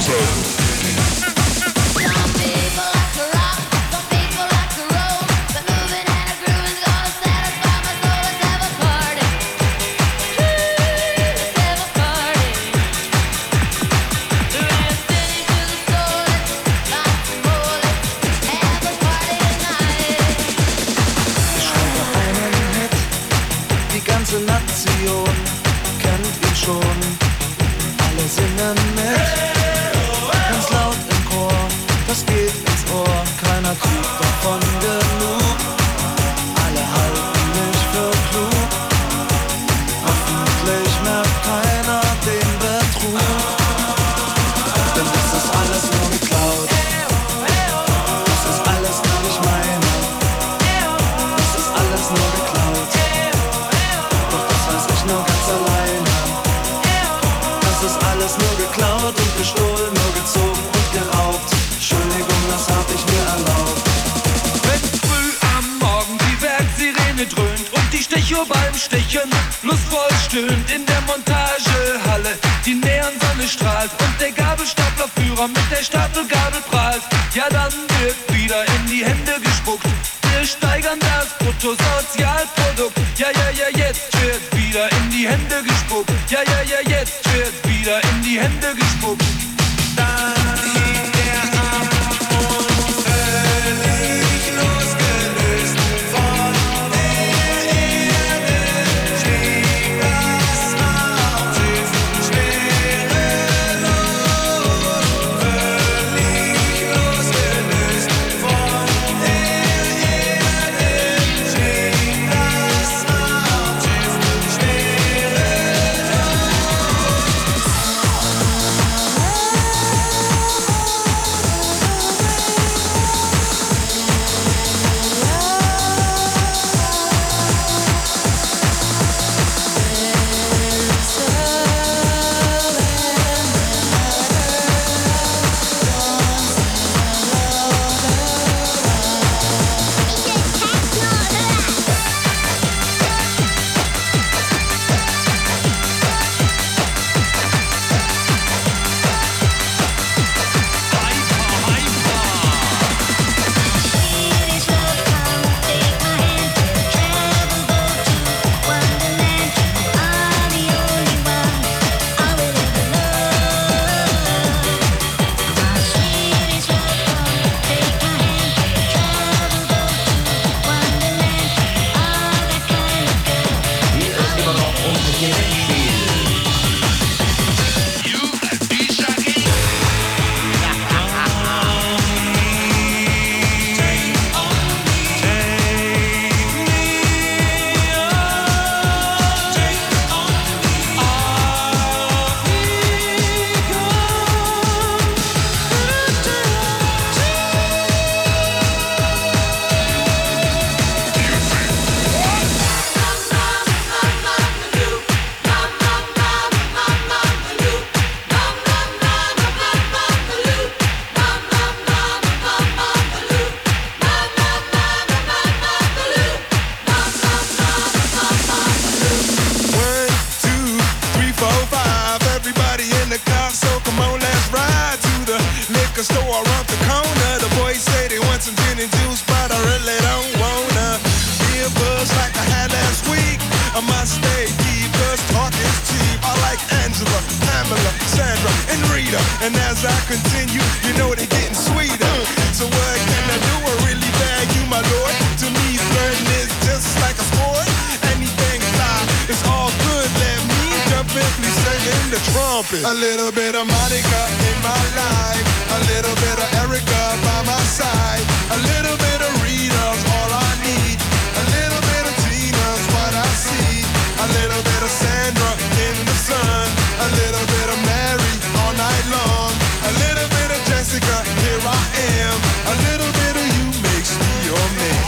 A little bit of Monica in my life, a little bit of Erica by my side, a little bit of Rita's all I need, a little bit of Tina's what I see, a little bit of Sandra in the sun, a little bit of Mary all night long, a little bit of Jessica, here I am, a little bit of you makes me your man.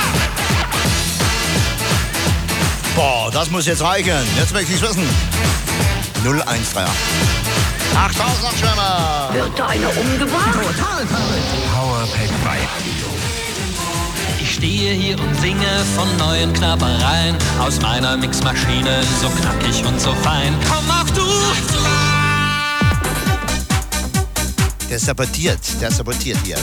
Boah, das muss jetzt reichen. Jetzt möchte ich's wissen. 0138. 8000 Schwimmer. Wird da einer umgebracht? Total verrückt. Powerpack 3. Ich stehe hier und singe von neuen Knabbereien aus meiner Mixmaschine, so knackig und so fein. Komm auch du! Der sabotiert hier.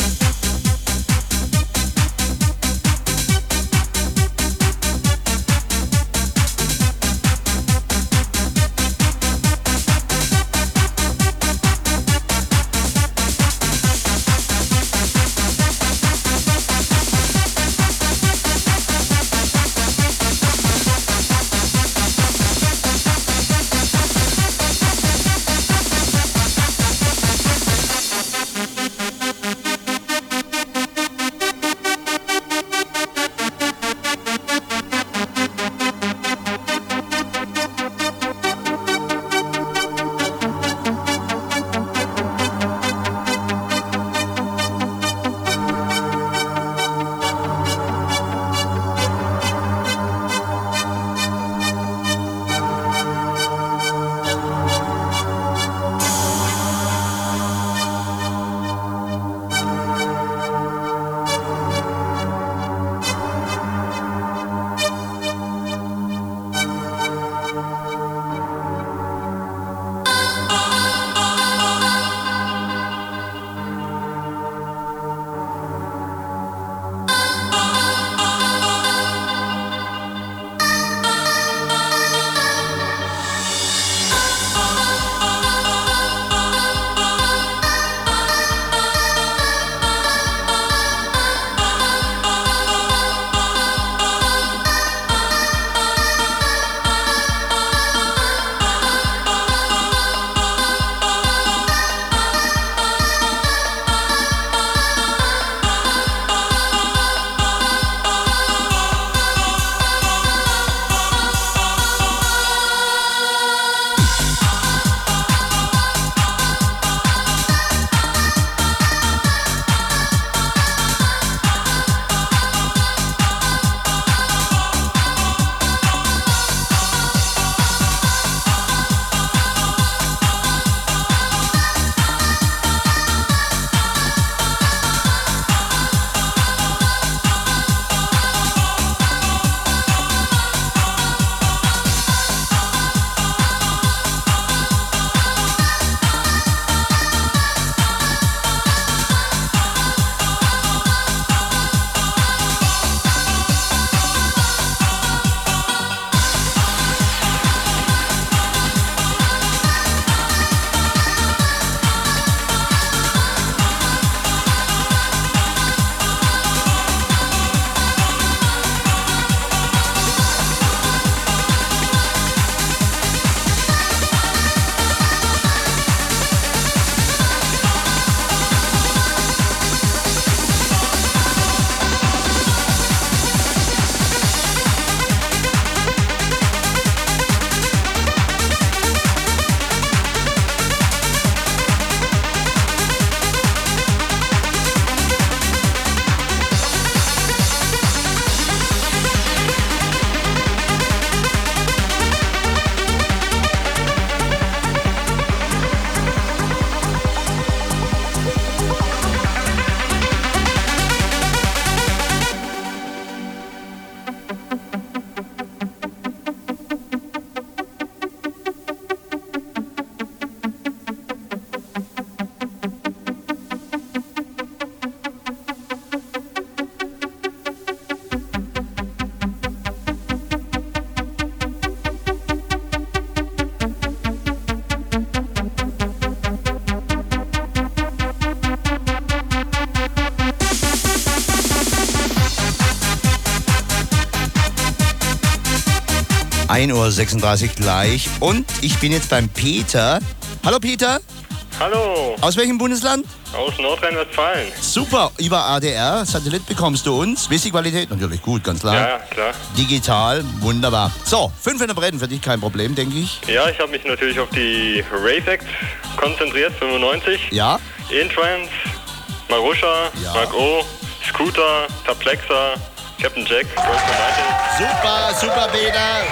(1:36 Uhr gleich. Und ich bin jetzt beim Peter. Hallo Peter. Hallo. Aus welchem Bundesland? Aus Nordrhein-Westfalen. Super, über ADR, Satellit bekommst du uns. Wissi-Qualität, natürlich gut, ganz klar. Ja, klar. Digital, wunderbar. So, 500 Brennen für dich, kein Problem, denke ich. Ja, ich habe mich natürlich auf die Rave Act konzentriert, 95. Ja. Intrance, Marusha, Ja. Mark O, Scooter, Perplexa, Captain Jack, Ghost United. Super, super, Peter.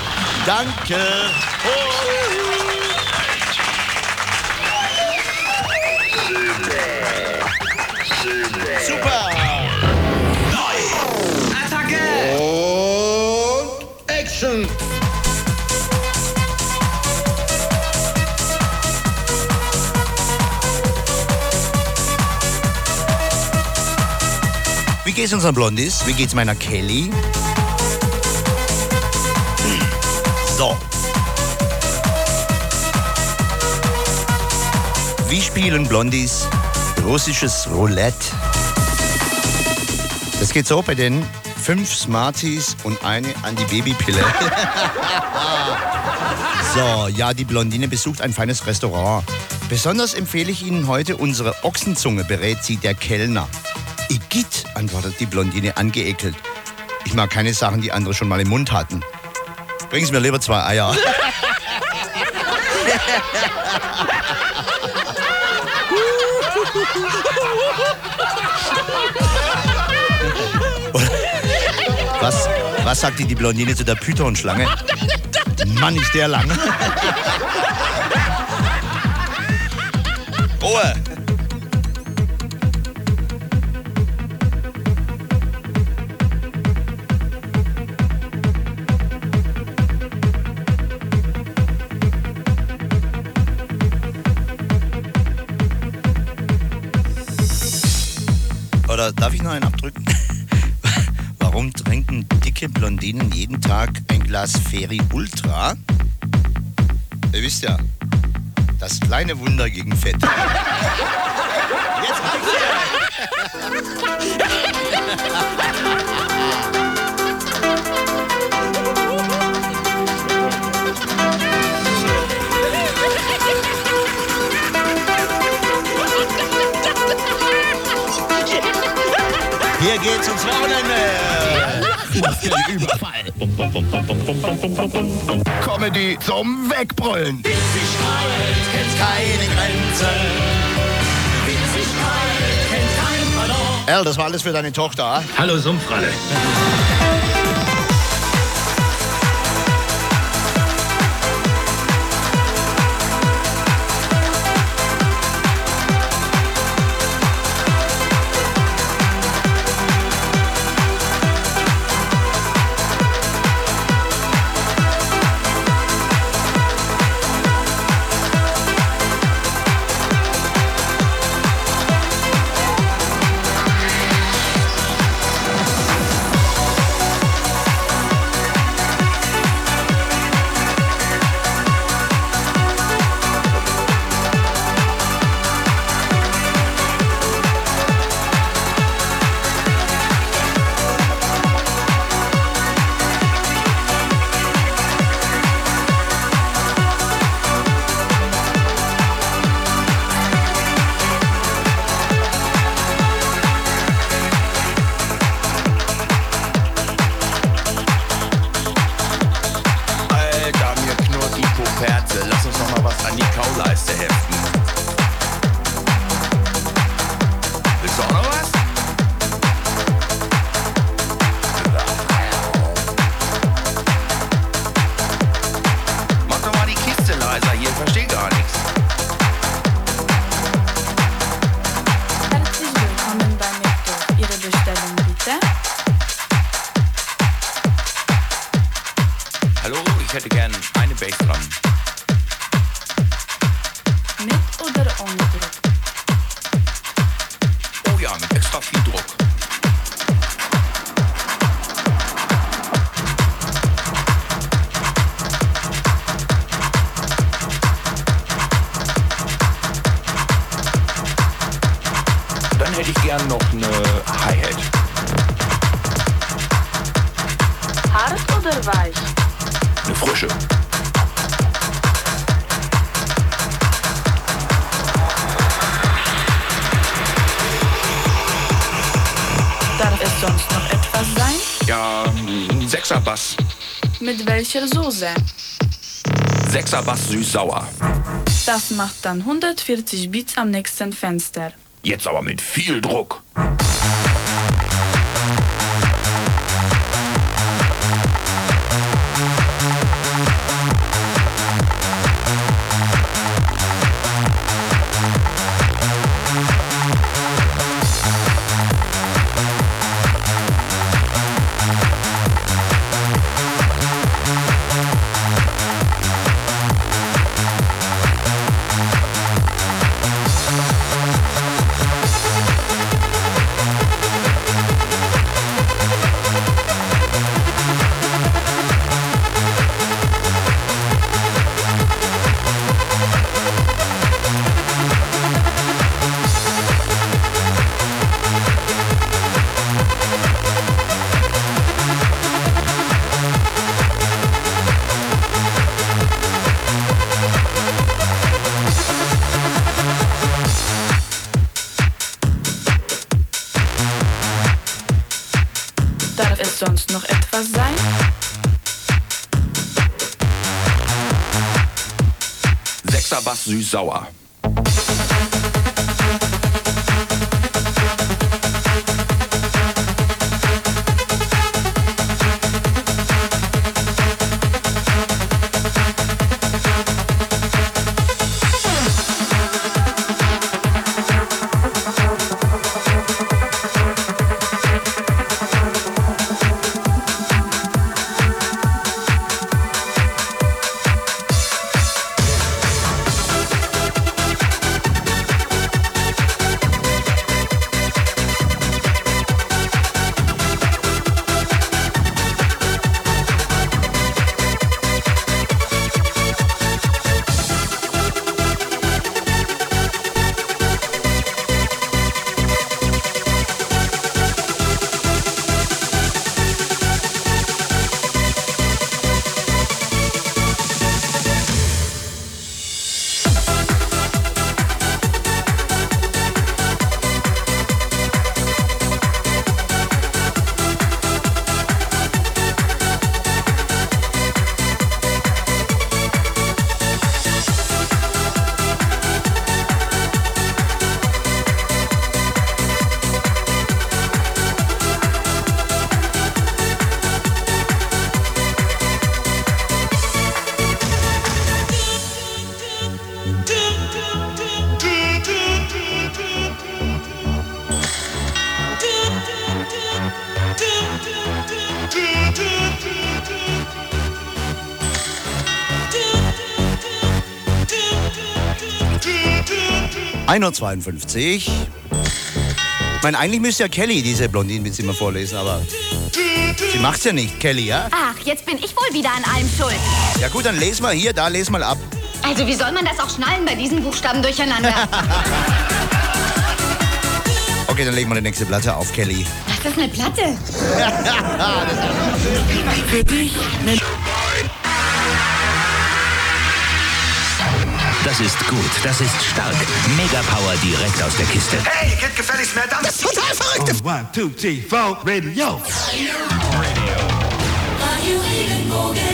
Danke. Super. Attacke! Und Action! Wie geht's unseren Blondies? Wie geht's meiner Kelly? So. Wie spielen Blondies russisches Roulette? Das geht so bei den 5 Smarties und eine Anti-Baby-Pille. So, ja, die Blondine besucht ein feines Restaurant. Besonders empfehle ich Ihnen heute unsere Ochsenzunge, berät sie der Kellner. Igitt, antwortet die Blondine angeekelt. Ich mag keine Sachen, die andere schon mal im Mund hatten. Bringen Sie mir lieber 2 Eier. Was sagt die Blondine zu der Python-Schlange? Mann, ist der lang. Ruhe! Oder darf ich noch einen abdrücken? Warum trinken dicke Blondinen jeden Tag ein Glas Feri Ultra? Ihr wisst ja, das kleine Wunder gegen Fett. Jetzt Hier geht's ums Wochenende. Überfall. Comedy zum Wegbrüllen. Witzigkeit kennt keine Grenzen. Witzigkeit kennt kein Pardon. Al, das war alles für deine Tochter. Hallo Sumpfralle. Ich hätte gern eine Bassdrum. Mit oder ohne Druck? Oh ja, mit extra viel Druck. Dann hätte ich gern noch eine Hi-Hat. Hart oder weich? Eine frische. Darf es sonst noch etwas sein? Ja, ein 6er Bass. Mit welcher Soße? 6er Bass süß-sauer. Das macht dann 140 Beats am nächsten Fenster. Jetzt aber mit viel Druck. Wasser, was süß-sauer. (1:52 Uhr). Ich meine, eigentlich müsste ja Kelly diese Blondinenwitze immer vorlesen, aber sie macht's ja nicht, Kelly, ja? Ach, jetzt bin ich wohl wieder an allem schuld. Ja gut, dann les mal hier, da les mal ab. Also wie soll man das auch schnallen bei diesen Buchstaben durcheinander? Okay, dann legen wir die nächste Platte auf, Kelly. Ach, das ist eine Platte. Für dich. Das ist gut, das ist stark. Mega Power direkt aus der Kiste. Hey, geht gefälligst mehr Dampf. Das ist total verrückt. 1, 2, 3, 4, Radio. Radio Regenbogen.